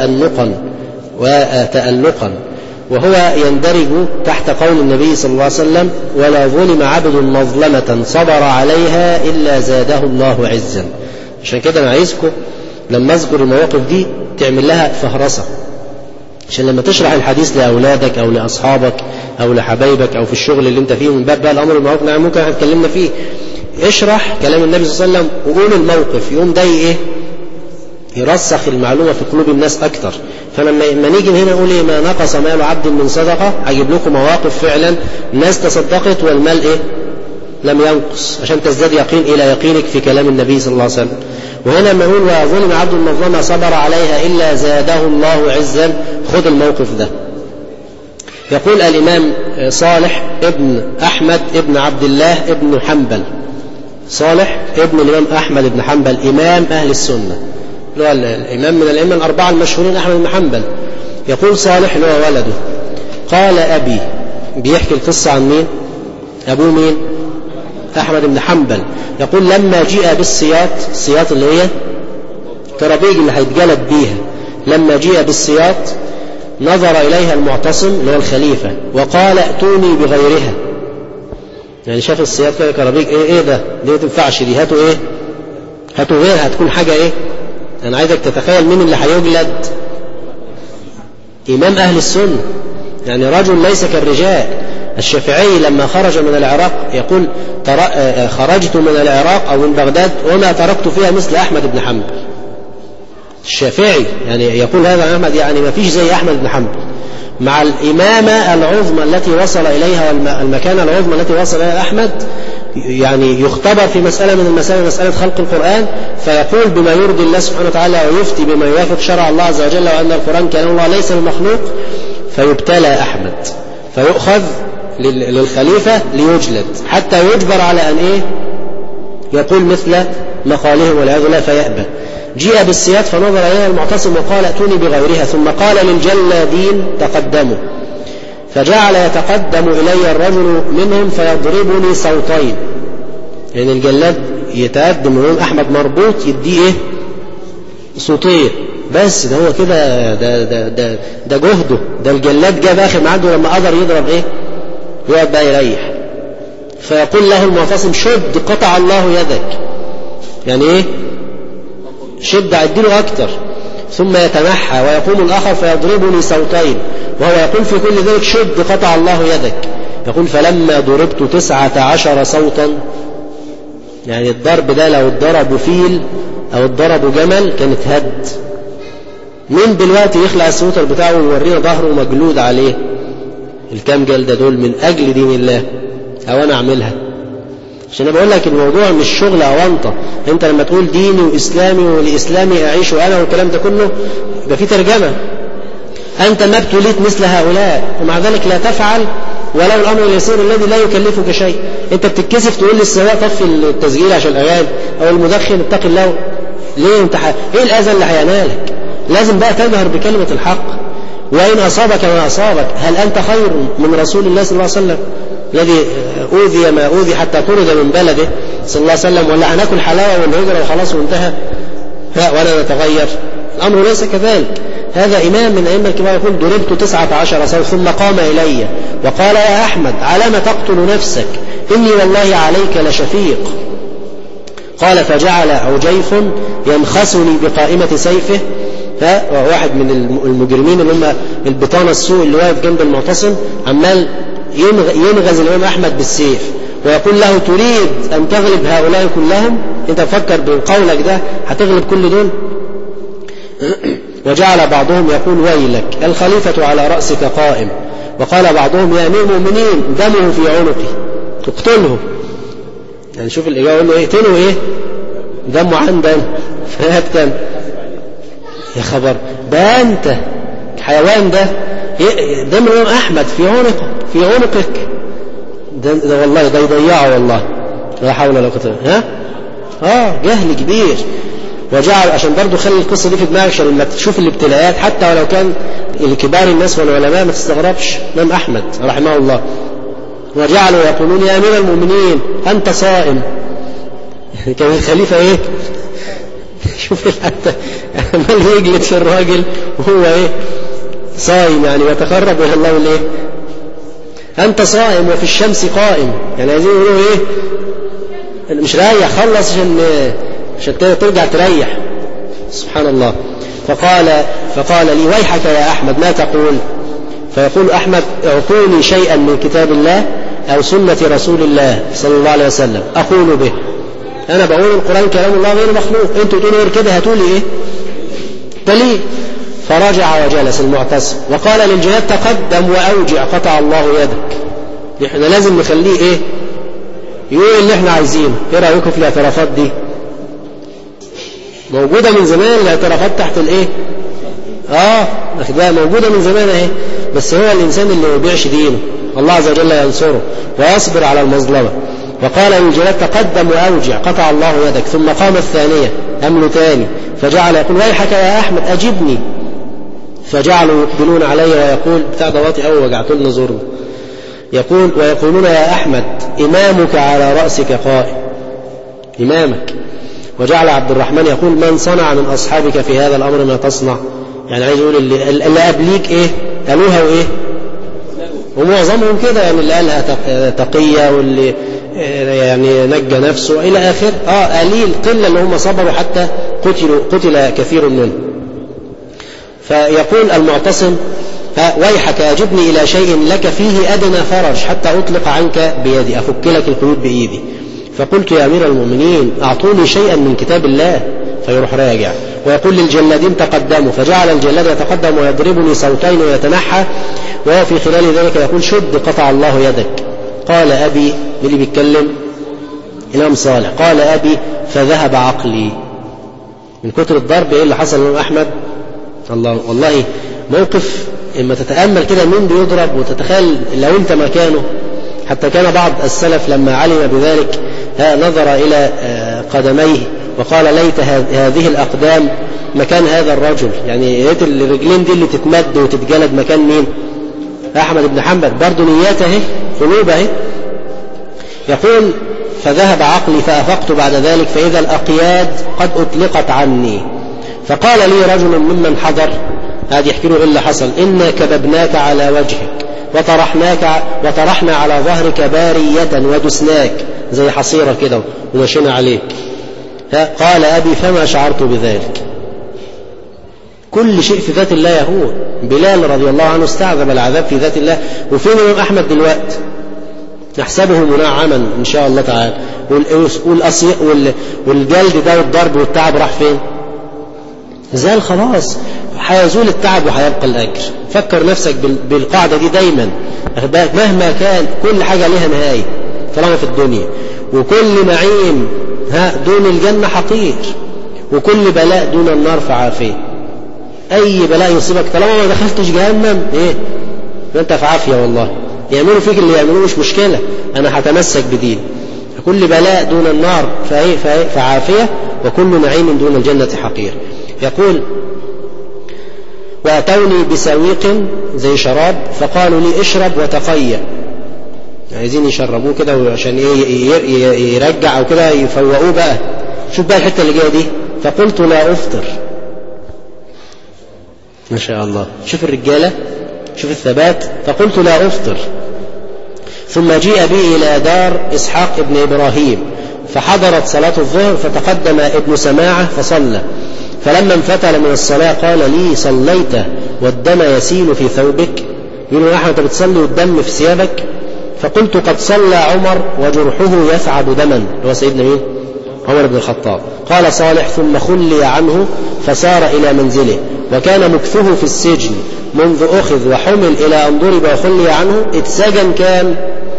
وتألقا، وهو يندرج تحت قول النبي صلى الله عليه وسلم: ولا ظلم عبد مظلمة صبر عليها إلا زاده الله عزا. عشان كده أنا عايزكم لما أذكر المواقف دي تعمل لها فهرسة، عشان لما تشرح الحديث لأولادك أو لأصحابك أو لحبايبك أو في الشغل اللي انت فيه من باب بقى الأمر المعروف والنهي عن المنكر احنا اتكلمنا فيه، اشرح كلام النبي صلى الله عليه وسلم وقول الموقف، يقوم ده ايه يرسخ المعلومة في قلوب الناس أكتر. فلما نيجي هنا نقول ايه: ما نقص مال عبد من صدقة، هجيب لكم مواقف فعلا الناس تصدقت والمال ايه لم ينقص، عشان تزداد يقين إلى يقينك في كلام النبي صلى الله عليه وسلم. وهنا لما نقول: وظلم عبد مظلمة صبر عليها إلا زاده الله عزا، خذ الموقف ده. يقول الإمام صالح ابن أحمد ابن عبد الله ابن حنبل، صالح ابن الإمام أحمد ابن حنبل إمام أهل السنة، اللي هو الإمام من الأئمة الأربعة المشهورين أحمد بن حنبل. يقول صالح اللي هو ولده: قال أبي، بيحكي القصة عن مين؟ أبوه مين؟ أحمد بن حنبل. يقول: لما جيء بالسياط، السياط اللي هي كرابيج اللي هيتجلد بيها، لما جيء بالسياط نظر إليها المعتصم اللي هو الخليفة وقال: ائتوني بغيرها. يعني شاف السياط كده كرابيج، ايه ده؟ دي ما تنفعش، دي هاتوا ايه؟ هاتوا غيرها، هتكون حاجة ايه؟ أنا عايزك تتخيل مين اللي هيجلد؟ إمام أهل السنة، يعني رجل ليس كالرجال. الشافعي لما خرج من العراق يقول: خرجت من العراق أو من بغداد وما تركت فيها مثل أحمد بن حنبل. الشافعي يعني يقول هذا أحمد، يعني ما فيش زي أحمد بن حنبل، مع الإمامة العظمى التي وصل إليها والمكانة العظمى التي وصل إليها أحمد. يعني يختبر في مسألة من المسائل، مسألة خلق القرآن، فيقول بما يرضي الله سبحانه وتعالى ويفتي بما يوافق شرع الله عز وجل، وأن القرآن كلام الله ليس بمخلوق. فيبتلى أحمد فيؤخذ للخليفة ليجلد حتى يجبر على أن إيه يقول مثل مقالهم والعياذ بالله فيأبى. جيء بالسياط فنظر إليها المعتصم وقال: ائتوني بغيرها. ثم قال للجلادين: تقدموا. فجعل يتقدم إلي الرجل منهم فيضربني صوتين، يعني الجلاد يتقدم ويقول أحمد مربوط يديه إيه صوتين بس. ده هو كده ده جهده، ده الجلاد جاب آخر معده لما قدر يضرب إيه يقعد بقى يريح. فيقول له المعتصم: شد قطع الله يدك، يعني إيه شد عدله أكتر. ثم يتنحى ويقوم الآخر فيضربني صوتين وهو يقول في كل ذلك: شد قطع الله يدك. يقول: فلما ضربت 19 صوتا، يعني الضرب ده لو اتضربوا فيل أو اتضربوا جمل كانت هد. من دلوقتي يخلع السوتر بتاعه ويورينا ظهره مجلود عليه الكام جلدة دول من أجل دين الله، أو أنا أعملها. عشان أنا بقول لك الموضوع مش شغل أونطة. أنت لما تقول ديني وإسلامي ولإسلامي أعيش وأنا والكلام ده كله يبقى في ترجمة. أنت ما ابتليت مثل هؤلاء ومع ذلك لا تفعل ولو الأمر اليسير الذي لا يكلفك شيء. أنت بتتكسف تقول للسواق طفي التسجيل عشان الأغاني، أو المدخن اتق الله. ليه؟ أنت إيه الأذى اللي هينالك؟ لازم بقى تجهر بكلمة الحق. وإن أصابك ما أصابك، هل أنت خير من رسول الله صلى الله عليه وسلم؟ الذي أوذي ما أوذي حتى طرد من بلده صلى الله عليه وسلم، ولا هناكل حلاوة والهجرة وخلاص وانتهى ولا نتغير؟ الأمر ليس كذلك. هذا إمام من أئمة الكبار يقول ضربت 19 سنة ثم قام إلي وقال يا أحمد علم تقتل نفسك إني والله عليك لشفيق. قال فجعل عجيف ينخسني بقائمة سيفه، واحد من المجرمين اللي هم البطانة السوء اللي واقف جنب المعتصم عمال ينغز الإمام أحمد بالسيف ويقول له تريد أن تغلب هؤلاء كلهم؟ أنت فكر بقولك ده هتغلب كل دول؟ وجعل بعضهم يقول ويلك الخليفة على رأسك قائم. وقال بعضهم يا أمير المؤمنين دمه في عنقي تقتله. يعني شوف الإجابة يقول له اقتله ايه؟ دمه عن دم فهتكن يا خبر ده أنت حيوان، ده دم الإمام أحمد في عنقك ده والله ده يضيعه والله لا حول ولا قوة. جهل كبير. وجعل عشان برضو خلي القصة دي في دماغك عشان لما تشوف الابتلاءات حتى ولو كان الكبار الناس والعلماء ما تستغربش. الإمام أحمد رحمه الله وجعلوا يقولون يا أمير المؤمنين أنت صائم. كان الخليفة ايه شوف حتى عمال يجلد في الراجل وهو ايه صائم، يعني يتقرب الى الله والايه أنت صائم وفي الشمس قائم. يعني عايزين يقولوا ايه مش رايح خلص عشان ترجع تريح. سبحان الله. فقال لي ويحك يا أحمد ما تقول؟ فيقول أحمد اعطوني شيئا من كتاب الله أو سنة رسول الله صلى الله عليه وسلم أقول به. أنا بقول القرآن كلام الله غير مخلوق، أنتوا تقولوا غير كده هاتوا لي إيه دليل. فرجع وجلس المعتصم وقال للجهاد تقدم وأوجع قطع الله يدك. احنا لازم نخليه إيه يقول اللي احنا عايزينه. ايه رأيكم في الاعترافات دي؟ موجودة من زمان الاعترافات تحت الايه ده موجودة من زمان اهي، بس هو الإنسان اللي ما يبيعش دينه الله عز وجل ينصره ويصبر على المظلمة. وقال للجلاد تقدم وأوجع قطع الله يدك. ثم قام الثانية أمل تاني فجعل يقول ويحك يا أحمد أجبني. فجعلوا يقبلون علي ويقول بتاع دواتي أو وجعتلنا زورنا يقول ويقولون يا أحمد إمامك على رأسك قائم إمامك. وجعل عبد الرحمن يقول من صنع من أصحابك في هذا الأمر ما تصنع؟ يعني عايز يقول اللي قبليك إيه قالوها وإيه ومعظمهم كده، يعني اللي قالها تقية واللي يعني نجى نفسه إلى آخر قليل قلة اللي هم صبروا حتى قتل كثير منهم. فيقول المعتصم ويحك أجبني إلى شيء لك فيه أدنى فرج حتى أطلق عنك بيدي أفك لك القيود بإيدي. فقلت يا أمير المؤمنين أعطوني شيئا من كتاب الله. فيروح راجع ويقول للجلادين تقدموا. فجعل الجلاد يتقدم ويضربني صوتين ويتنحى وهو في خلال ذلك يقول شد قطع الله يدك. قال أبي اللي بيتكلم إمام صالح قال أبي فذهب عقلي من كتر الضرب. إيه اللي حصل لهم أحمد؟ الله والله موقف إما تتأمل كده مين بيضرب وتتخيل لو أنت مكانه. حتى كان بعض السلف لما علم بذلك نظر إلى قدميه وقال ليت هذه الأقدام مكان هذا الرجل. يعني ليت الرجلين دي اللي تتمد وتتجلد مكان مين؟ أحمد بن حنبل. برضو نياته قلوبه. يقول فذهب عقلي فأفقت بعد ذلك فإذا الأقياد قد أطلقت عني. فقال لي رجل ممن حضر هذا يحكي له اللي حصل إنا كببناك على وجهك وطرحنا على ظهرك بارية ودسناك زي حصيرة كده ومشينا عليك. قال أبي فما شعرت بذلك. كل شيء في ذات الله يهون. بلال رضي الله عنه استعذب العذاب في ذات الله. وفين الإمام أحمد دلوقتي؟ نحسبه منعما إن شاء الله تعالى. والجلد ده والضرب والتعب راح فين؟ زال خلاص هيزول التعب وهيبقى الأجر. فكر نفسك بالقاعدة دي دايما مهما كان كل حاجة لها نهاية طالما في الدنيا، وكل نعيم دون الجنة حقير، وكل بلاء دون النار فعافية. أي بلاء يصيبك طالما ما دخلتش جهنم أنت في عافية والله. يعملوا فيك اللي يعملوه مش مشكلة، أنا هتمسك بدين. كل بلاء دون النار فعافية، وكل نعيم دون الجنة حقير. يقول وأتوني بسويق زي شراب فقالوا لي اشرب وتقيأ. عايزين يشربوه كده عشان يرجع أو كده يفوقوه بقى. شوف بقى الحتة اللي جاية دي، فقلت لا أفطر. ما شاء الله، شوف الرجالة، شوف الثبات. فقلت لا أفطر. ثم جيء بي إلى دار إسحاق ابن إبراهيم فحضرت صلاة الظهر، فتقدم ابن سماعة فصلى، فلما انفتل من الصلاة قال لي صليت والدم يسيل في ثوبك؟ يقول له: أحمد أنت بتصلي والدم في ثيابك؟ فقلت: قد صلى عمر وجرحه يثعب دما. هو سيدنا مين؟ عمر بن الخطاب. قال صالح: ثم خلي عنه فسار إلى منزله، وكان مكثه في السجن منذ أخذ وحمل إلى أن ضرب وخلي عنه. اتسجن كان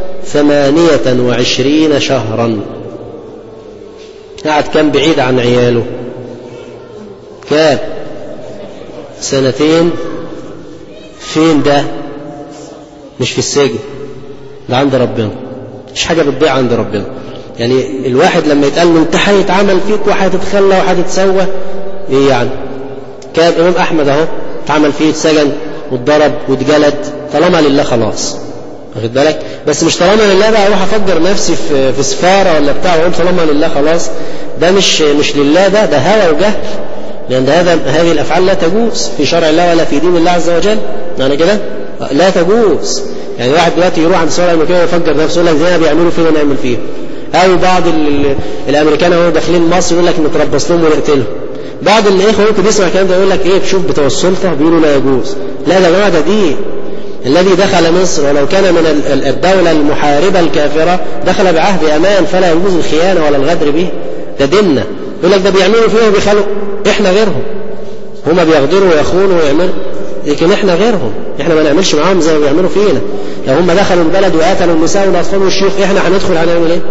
28 شهرا. قعد كان بعيد عن عياله؟ كان 2 سنين. فين ده؟ مش في السجن، ده عند ربنا. مش حاجة بتضيع عند ربنا. يعني الواحد لما يتقال له انت هيتعمل فيك وهتتخلى وهتتسوى، ايه يعني؟ كان الإمام أحمد اهو اتعمل فيه، اتسجن واتضرب واتجلد، طالما لله خلاص، واخد بالك؟ بس مش طالما لله بقى اروح افجر نفسي في سفارة ولا بتاع واقول طالما لله خلاص. ده مش لله، ده هوى وجهل، لأن هذه الأفعال لا تجوز في شرع الله ولا في دين الله عز وجل. يعني كده لا تجوز. يعني واحد دلوقتي يروح عند سورة الأمريكية ويفجر نفسه يقول لك زي ما بيعملوا فينا نعمل فيه، أو بعض الأمريكان وهو داخلين مصر يقول لك نتربص لهم ونقتلهم. بعض الإخوة ممكن يسمع الكلام ده يقول لك إيه، شوف بتوع السلطة بيقولوا لا يجوز. لا يا جماعة، ده دين. الذي دخل مصر ولو كان من الدولة المحاربة الكافرة دخل بعهد أمان، فلا يجوز الخيانة ولا الغدر به. ده ديننا. يقول لك ده بيعملوا فينا وبيخلوا، إحنا غيرهم. هما بيغدروا ويخونوا ويعملوا، لكن إحنا غيرهم. إحنا ما نعملش معاهم زي ما بيعملوا فينا. لو هم دخلوا البلد وقتلوا النساء والأطفال والشيوخ، إحنا هندخل هنعمل إيه؟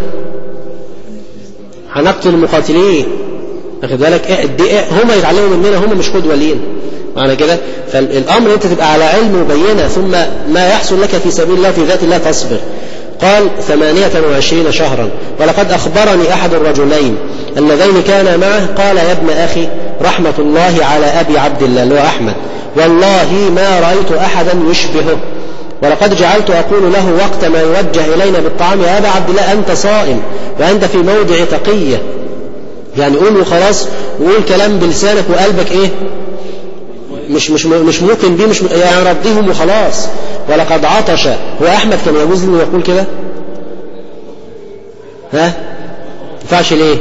هنقتل المقاتلين. واخد بالك؟ هم يتعلموا مننا، هم مش قدوة لينا. معنى كده فالأمر أنت تبقى على علم وبينة، ثم ما يحصل لك في سبيل الله في ذات الله تصبر. قال 28 شهرا. ولقد أخبرني أحد الرجلين اللذين كانا معه قال: يا ابن أخي رحمة الله على أبي عبد الله اللي هو أحمد، والله ما رأيت أحدا يشبهه، ولقد جعلت أقول له وقت ما يوجه إلينا بالطعام: يا أبا عبد الله أنت صائم وأنت في موضع تقية. يعني قول وخلاص، وقول كلام بلسانك وقلبك إيه؟ مش ممكن بيه، مش يعني رضيهم وخلاص. ولقد عطش. هو أحمد كان يجوز له يقول كده؟ ها؟ ينفعش ليه؟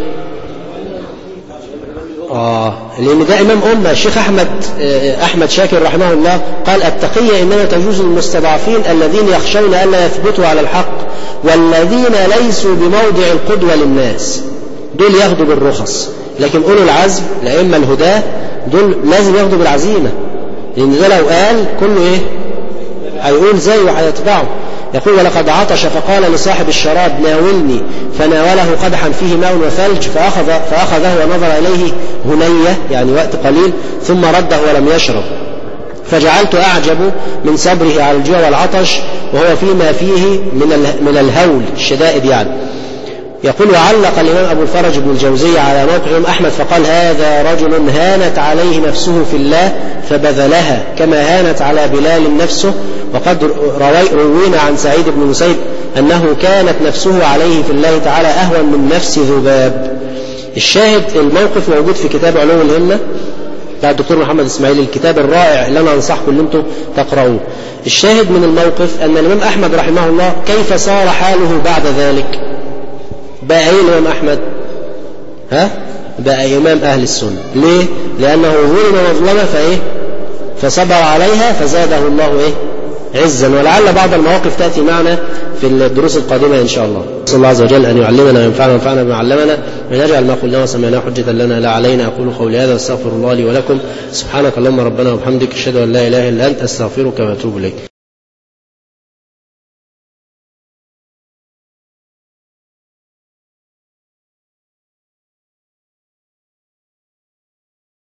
لأن ده إمام أمة. الشيخ أحمد شاكر رحمه الله قال: التقية إنما تجوز للمستضعفين الذين يخشون ألا يثبتوا على الحق، والذين ليسوا بموضع القدوة للناس، دول ياخدوا بالرخص. لكن أولو العزم الأئمة الهداة دول لازم ياخدوا بالعزيمة، لأن ده لو قال كله إيه؟ هيقول زيه وهيتبعه. يقول: ولقد عطش فقال لصاحب الشراب: ناولني، فناوله قدحا فيه ماء وثلج، فأخذه ونظر إليه هنية، يعني وقت قليل، ثم رده ولم يشرب. فجعلت أعجب من صبره على الجوع والعطش وهو فيما فيه من الهول الشدائد يعني. يقول: وعلق الإمام أبو الفرج بن الجوزي على موقع الإمام أحمد فقال: هذا رجل هانت عليه نفسه في الله فبذلها كما هانت على بلال نفسه. وقد روينا عن سعيد بن المسيب أنه كانت نفسه عليه في الله تعالى أهون من نفس ذباب. الشاهد الموقف موجود في كتاب علو الهمة بتاع الدكتور محمد إسماعيل، الكتاب الرائع اللي أنا أنصحكم أن أنتم تقرأوه. الشاهد من الموقف أن الإمام أحمد رحمه الله كيف صار حاله بعد ذلك؟ بقى ايه الإمام أحمد؟ بقى إمام أهل السنة. ليه؟ لأنه ظلم مظلمة فصبر عليها فزاده الله عزا. ولعل بعض المواقف تأتي معنا في الدروس القادمة إن شاء الله. صلى الله عز وجل أن يعلمنا وينفعنا وينفعنا بما علمنا، ويجعل ما قلنا وسمعناه حجة لنا لا علينا. أقول قولي هذا واستغفر الله لي ولكم. سبحانك اللهم ربنا وبحمدك، أشهد أن لا إله إلا أنت، أستغفرك وأتوب إليك.